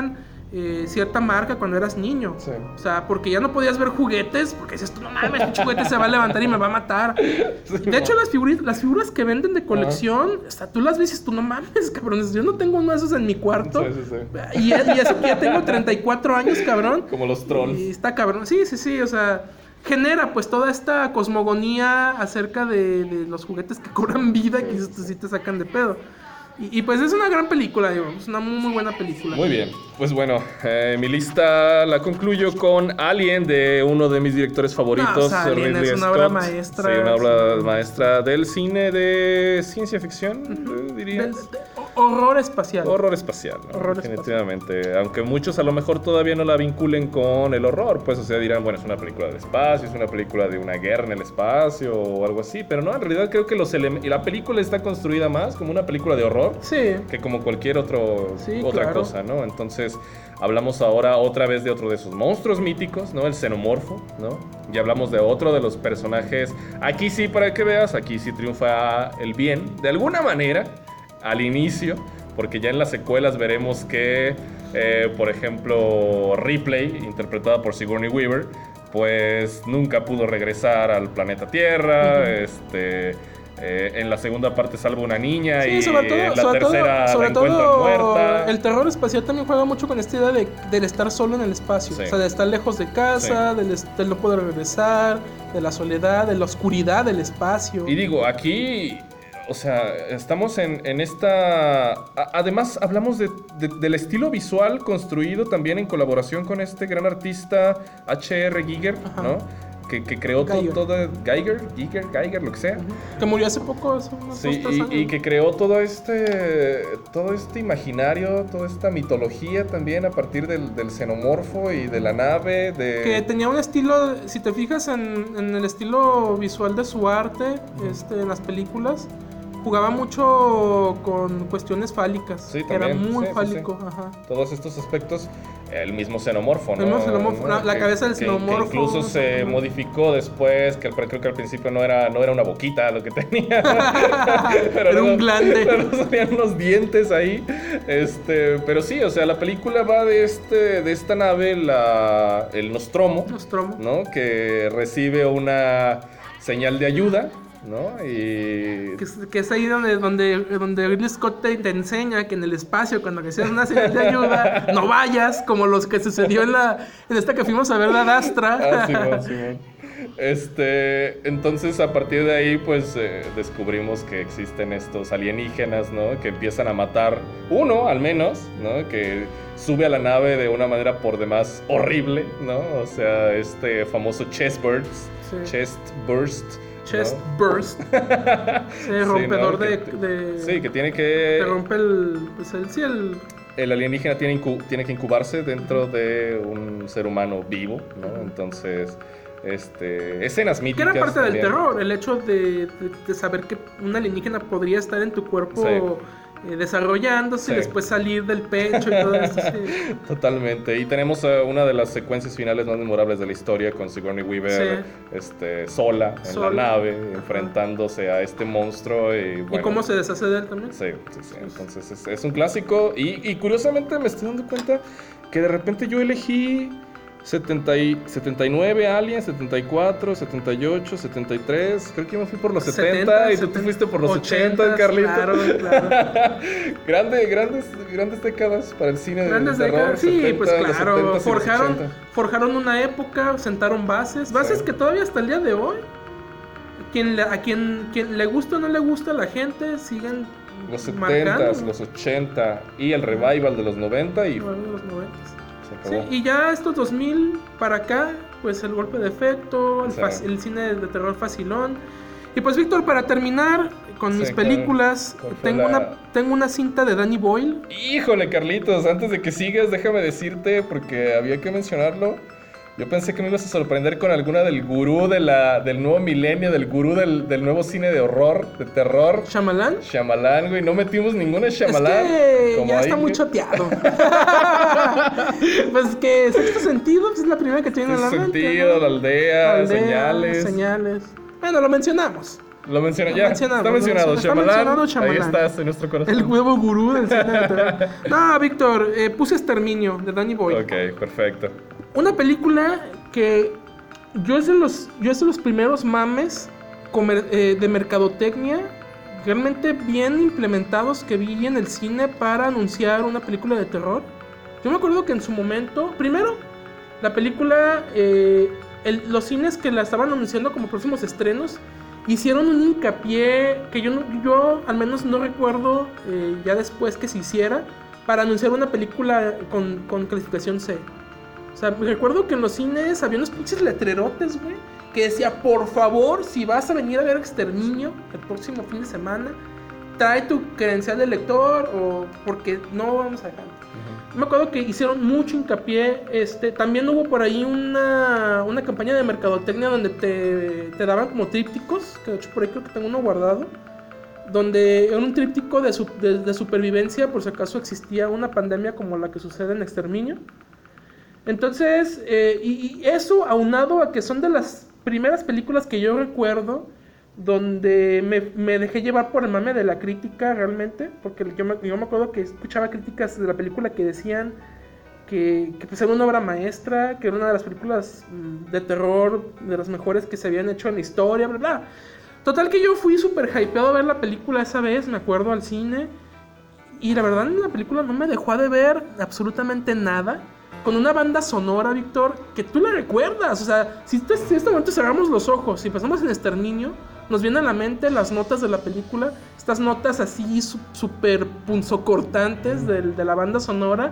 eh, cierta marca cuando eras niño. Sí. O sea, porque ya no podías ver juguetes, porque dices tú, no mames, el juguete se va a levantar y me va a matar. Sí, De hecho, no. las figuras, las figuras que venden de colección, hasta tú las ves y dices tú, no mames, cabrones, yo no tengo uno de esos en mi cuarto. Sí, sí, sí. Y, y eso que ya tengo treinta y cuatro años, cabrón. Como los trolls. Y está cabrón. Sí, sí, sí, o sea, genera pues toda esta cosmogonía acerca de, de los juguetes que cobran vida, que sí, sí te sacan de pedo. Y, y pues es una gran película, digo, es una muy, muy buena película. Muy bien, pues bueno, eh, mi lista la concluyo con Alien, de uno de mis directores favoritos, No, o sea, Alien Ridley es una Scott. obra maestra. Sí, una obra Sí. maestra del cine de ciencia ficción, De- dirías. de- horror espacial. Horror espacial, ¿no? Horror Definitivamente. Aunque muchos a lo mejor todavía no la vinculen con el horror, pues, o sea, dirán, bueno, es una película del espacio, es una película de una guerra en el espacio o algo así, pero no, en realidad creo que los elementos. Y la película está construida más como una película de horror Sí. que como cualquier otro, Sí, otra claro. cosa, ¿no? Entonces, hablamos ahora otra vez de otro de esos monstruos míticos, ¿no? El xenomorfo, ¿no? Y hablamos de otro de los personajes. Aquí sí, para que veas, aquí sí triunfa el bien, de alguna manera, al inicio, porque ya en las secuelas veremos que, eh, por ejemplo, Ripley, interpretada por Sigourney Weaver, pues nunca pudo regresar al planeta Tierra, Ujú. este... Eh, en la segunda parte salva una niña Sí, y sobre todo, en la sobre tercera todo, sobre la encuentran todo muerta. el terror espacial también juega mucho con esta idea de, del estar solo en el espacio. Sí. O sea, de estar lejos de casa, del, es- del no poder regresar, de la soledad, de la oscuridad del espacio. Y digo, aquí, o sea, estamos en, en esta... a- además, hablamos de, de- del estilo visual construido también en colaboración con este gran artista H R. Giger, Ajá. ¿no? Que, que creó to- Giger. todo... Geiger, Giger, Geiger, lo que sea. Que murió hace poco, hace unos Sí, dos, tres y, años. y que creó todo este, todo este imaginario, toda esta mitología también a partir del, del xenomorfo y de la nave, de... Que tenía un estilo, si te fijas en, en el estilo visual de su arte, este, en las películas, jugaba mucho con cuestiones fálicas. Sí, que era también, muy sí, sí, fálico. sí. Ajá. Todos estos aspectos, el mismo xenomorfo, ¿no? El mismo xenomorfo, la- la Que- cabeza del que- xenomorfo. Que incluso se Ajá. modificó después, que al- creo que al principio no era, no era una boquita lo que tenía. Era un luego- glande. Pero salían unos dientes ahí. Este, pero sí, o sea, la película va de este, de esta nave, la, el Nostromo, Nostromo. ¿no? Que recibe una señal de ayuda, ¿no? Y Que es, que es ahí donde, donde, donde Ridley Scott te, te enseña que en el espacio, cuando recibes una señal de ayuda, no vayas, como los que sucedió en la en esta que fuimos a ver la Dastra. Ah, Simón, Simón. Este, entonces a partir de ahí pues eh, descubrimos que existen estos alienígenas, ¿no? Que empiezan a matar uno al menos, ¿no? Que sube a la nave de una manera por demás horrible, ¿no? O sea, este famoso chest burst, Sí. chest burst, ¿no? Chest burst. Sí, rompedor ¿no? de, Que- de- Sí, que tiene que te rompe el, pues el, sí, el, el alienígena tiene, incu- tiene que incubarse dentro de un ser humano vivo, ¿no? Entonces, este, escenas que míticas. era parte del también. terror, el hecho de, de- de saber que un alienígena podría estar en tu cuerpo eh, desarrollándose Sí. y después salir del pecho y todo esto. Sí. Totalmente. Y tenemos eh, una de las secuencias finales más memorables de la historia con Sigourney Weaver este, sola en Sola. la nave, enfrentándose a este monstruo. Y, ¿Y bueno, cómo se deshace de él también? Sí, sí, sí. Entonces es, es un clásico. Y, y curiosamente me estoy dando cuenta que de repente yo elegí setenta y, setenta y nueve Alien, setenta y cuatro, setenta y ocho, setenta y tres. Creo que yo me fui por los setenta, y tú te fuiste por los ochenta, Carlito. Claro, claro. Grande, grandes, grandes décadas para el cine Grandes de terror. décadas, sí, setenta, pues los claro. setentas y los Forjaron, ochenta. forjaron una época, sentaron bases. Bases Sí. que todavía hasta el día de hoy, quien le- a quien, quien le gusta o no le gusta a la gente, siguen Los setentas, marcando. los ochenta y el revival de los noventa y Bueno, los noventas. se Sí, acabó. y ya estos dos mil para acá, pues el golpe de efecto, el, Sí. fac- el cine de terror facilón. Y pues Víctor, para terminar con Sí, mis claro. películas, ¿Cuál fue tengo, la- una, tengo una cinta de Danny Boyle. Híjole, Carlitos, antes de que sigas, déjame decirte, porque había que mencionarlo. Yo pensé que me ibas a sorprender con alguna del gurú de la, del nuevo milenio, del gurú del, del nuevo cine de horror, de terror. Shyamalan. Shyamalan, güey. No metimos ninguna de Shyamalan. Es que como ya ahí está que- muy choteado. Pues que Sexto Sentido pues, es la primera que tiene en la Sexto mente. Sentido, ¿no? La Aldea, Aldea, Señales. Señales. Bueno, lo mencionamos. Lo menciona Lo ya. mencionamos, Está lo mencionado, menciona- está Shyamalan. mencionado Ahí Shyamalan. estás en nuestro corazón. El huevo gurú del cine de terror. No, Víctor, eh, puse Exterminio de Danny Boyle. Ok, perfecto. Una película que yo es de los, yo es de los primeros mames comer- eh, de mercadotecnia realmente bien implementados que vi en el cine para anunciar una película de terror. Yo me acuerdo que en su momento, primero, la película, eh, el- los cines que la estaban anunciando como próximos estrenos, hicieron un hincapié que yo, no- yo al menos no recuerdo eh, ya después que se hiciera para anunciar una película con, con calificación C. O sea, recuerdo que en los cines había unos pinches letrerotes, güey, que decía, por favor, si vas a venir a ver Exterminio el próximo fin de semana, trae tu credencial de lector o porque no vamos a dejar. Me acuerdo que hicieron mucho hincapié. Este, también hubo por ahí una, una campaña de mercadotecnia donde te, te daban como trípticos, que de hecho por ahí creo que tengo uno guardado, donde era un tríptico de, su, de, de supervivencia por si acaso existía una pandemia como la que sucede en Exterminio. Entonces, eh, y, y eso aunado a que son de las primeras películas que yo recuerdo donde me, me dejé llevar por el mame de la crítica realmente, porque yo me, yo me acuerdo que escuchaba críticas de la película que decían que, que pues era una obra maestra, que era una de las películas mm, de terror, de las mejores que se habían hecho en la historia, bla, bla. Total que yo fui súper hypeado a ver la película esa vez, me acuerdo, al cine, y la verdad en la película no me dejó de ver absolutamente nada. Con una banda sonora, Víctor, que tú la recuerdas. O sea, si, te, si en este momento cerramos los ojos y pensamos en Exterminio, nos vienen a la mente las notas de la película. Estas notas así súper punzocortantes de, de la banda sonora.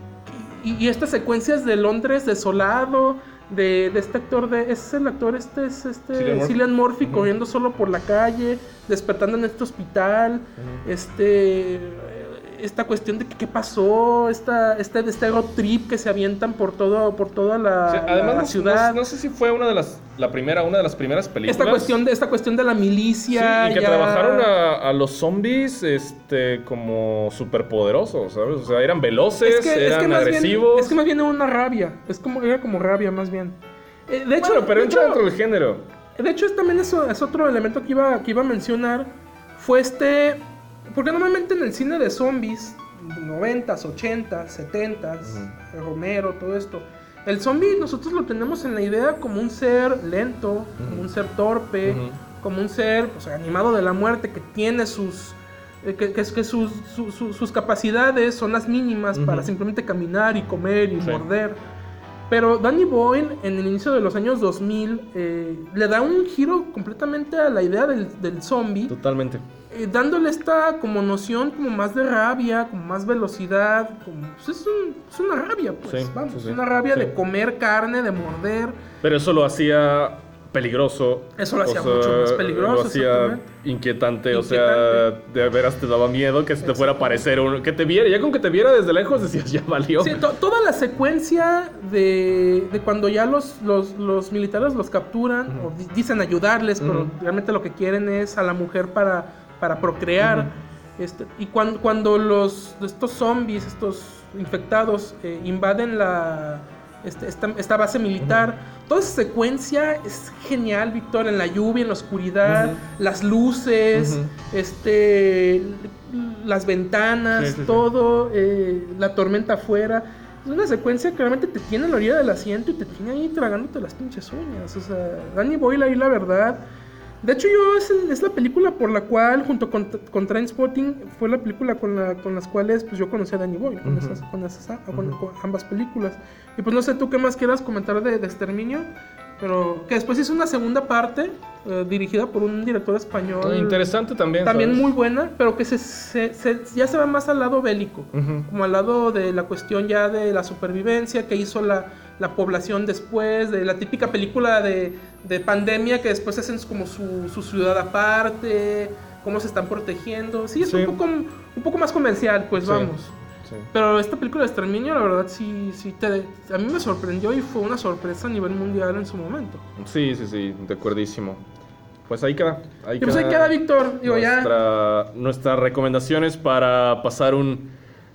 Y, y estas secuencias de Londres desolado, de, de este actor, de, es el actor, este es este Cillian Murphy, Cillian Murphy uh-huh. corriendo solo por la calle, despertando en este hospital, uh-huh. este... esta cuestión de que qué pasó, esta, este, este road trip que se avientan por todo, por toda la, o sea, además, la no, ciudad. No, no sé si fue una de las, la primera, una de las primeras películas. Esta cuestión de, esta cuestión de la milicia. Sí, y que ya... trabajaron a, a los zombies, este, como superpoderosos, ¿sabes? O sea, eran veloces, es que, eran es que agresivos. Bien, es que más bien era una rabia, es como, era como rabia más bien. Eh, de hecho, bueno, pero de entra hecho, dentro del género. De hecho, es, también eso es otro elemento que iba, que iba a mencionar, fue este, porque normalmente en el cine de zombies, noventas, ochentas, setentas, uh-huh. Romero, todo esto. El zombie nosotros lo tenemos en la idea como un ser lento, uh-huh. como un ser torpe, uh-huh. como un ser pues, animado de la muerte que tiene sus... Eh, que, que, que sus, su, su, sus capacidades son las mínimas uh-huh. para simplemente caminar y comer y sí. morder. Pero Danny Boyle en el inicio de los años dos mil eh, le da un giro completamente a la idea del, del zombie. Totalmente. Eh, dándole esta como noción como más de rabia, como más velocidad, como pues es, un, es una rabia, pues, sí, vamos, sí, sí. es una rabia sí. de comer carne, de morder. Pero eso lo hacía peligroso. Eso lo hacía sea, mucho más peligroso. Lo hacía inquietante, inquietante, o sea, de veras te daba miedo que se te fuera a aparecer uno, que te viera, ya con que te viera desde lejos decías, ya valió. Sí, to- toda la secuencia de, de cuando ya los, los, los militares los capturan, uh-huh. o di- dicen ayudarles, uh-huh. pero realmente lo que quieren es a la mujer para, para procrear. Uh-huh. Este, y cuando, cuando los, estos zombies, estos infectados, eh, invaden la... Este, esta, esta base militar, uh-huh. toda esa secuencia es genial, Víctor, en la lluvia, en la oscuridad, uh-huh. las luces, uh-huh. este, las ventanas, sí, sí, todo, sí. Eh, la tormenta afuera. Es una secuencia que realmente te tiene a la orilla del asiento y te tiene ahí tragándote las pinches uñas. O sea, Danny Boyle ahí la verdad. De hecho, yo es, el, es la película por la cual, junto con, con Trainspotting, fue la película con, la, con las cuales pues, yo conocí a Danny Boyle, con, uh-huh. esas, con, esas, uh-huh. con, con ambas películas. Y pues no sé tú qué más quieras comentar de, de Exterminio, pero que después hizo una segunda parte, eh, dirigida por un director español. Interesante también. También ¿sabes? Muy buena, pero que se, se, se, ya se va más al lado bélico, uh-huh. como al lado de la cuestión ya de la supervivencia que hizo la... la población después, de la típica película de, de pandemia que después hacen como su, su ciudad aparte, cómo se están protegiendo. Sí, es sí. Un, poco, un poco más comercial, pues sí. vamos. Sí. Pero esta película de Exterminio, la verdad, sí, sí te, a mí me sorprendió y fue una sorpresa a nivel mundial en su momento. Sí, sí, sí, de acuerdísimo. Pues ahí queda. Ahí y pues queda ahí queda, Víctor. Digo, nuestra, ya. Nuestras recomendaciones para pasar un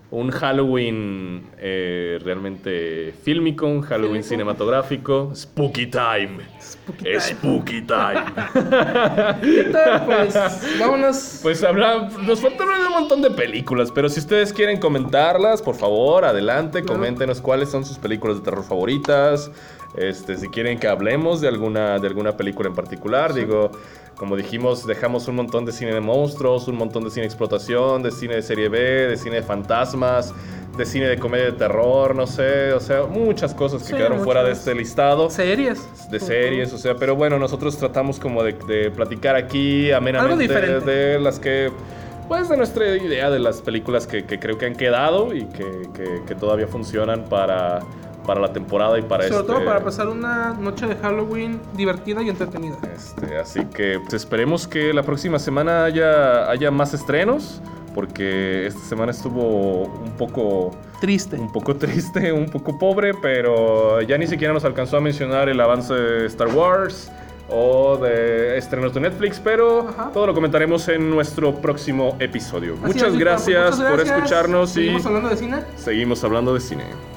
un Halloween eh, realmente fílmico, un Halloween Fílmico. cinematográfico. Spooky Time. Spooky time. Spooky Time. Ahorita, pues, vámonos. Pues habla, nos faltan un montón de películas, pero si ustedes quieren comentarlas, por favor, adelante, Claro. coméntenos cuáles son sus películas de terror favoritas. Este, si quieren que hablemos de alguna, de alguna película en particular, digo, como dijimos, dejamos un montón de cine de monstruos, un montón de cine de explotación, de cine de serie B, de cine de fantasmas, de cine de comedia de terror, no sé, o sea, muchas cosas que Sí, quedaron fuera de muchas. este listado. Series. De series, o sea, pero bueno, nosotros tratamos como de, de platicar aquí amenamente Algo diferente. de las que, pues de nuestra idea de las películas que, que creo que han quedado y que, que- que todavía funcionan para, para la temporada y para Sobre este... todo para pasar una noche de Halloween divertida y entretenida. este, así que pues, esperemos que la próxima semana haya, haya más estrenos, porque esta semana estuvo un poco... Triste. Un poco triste, un poco pobre, pero ya ni siquiera nos alcanzó a mencionar el avance de Star Wars o de estrenos de Netflix, pero Ajá. todo lo comentaremos en nuestro próximo episodio. Así muchas, es, Víctor, gracias muchas por gracias. escucharnos y Seguimos hablando de cine. seguimos hablando de cine.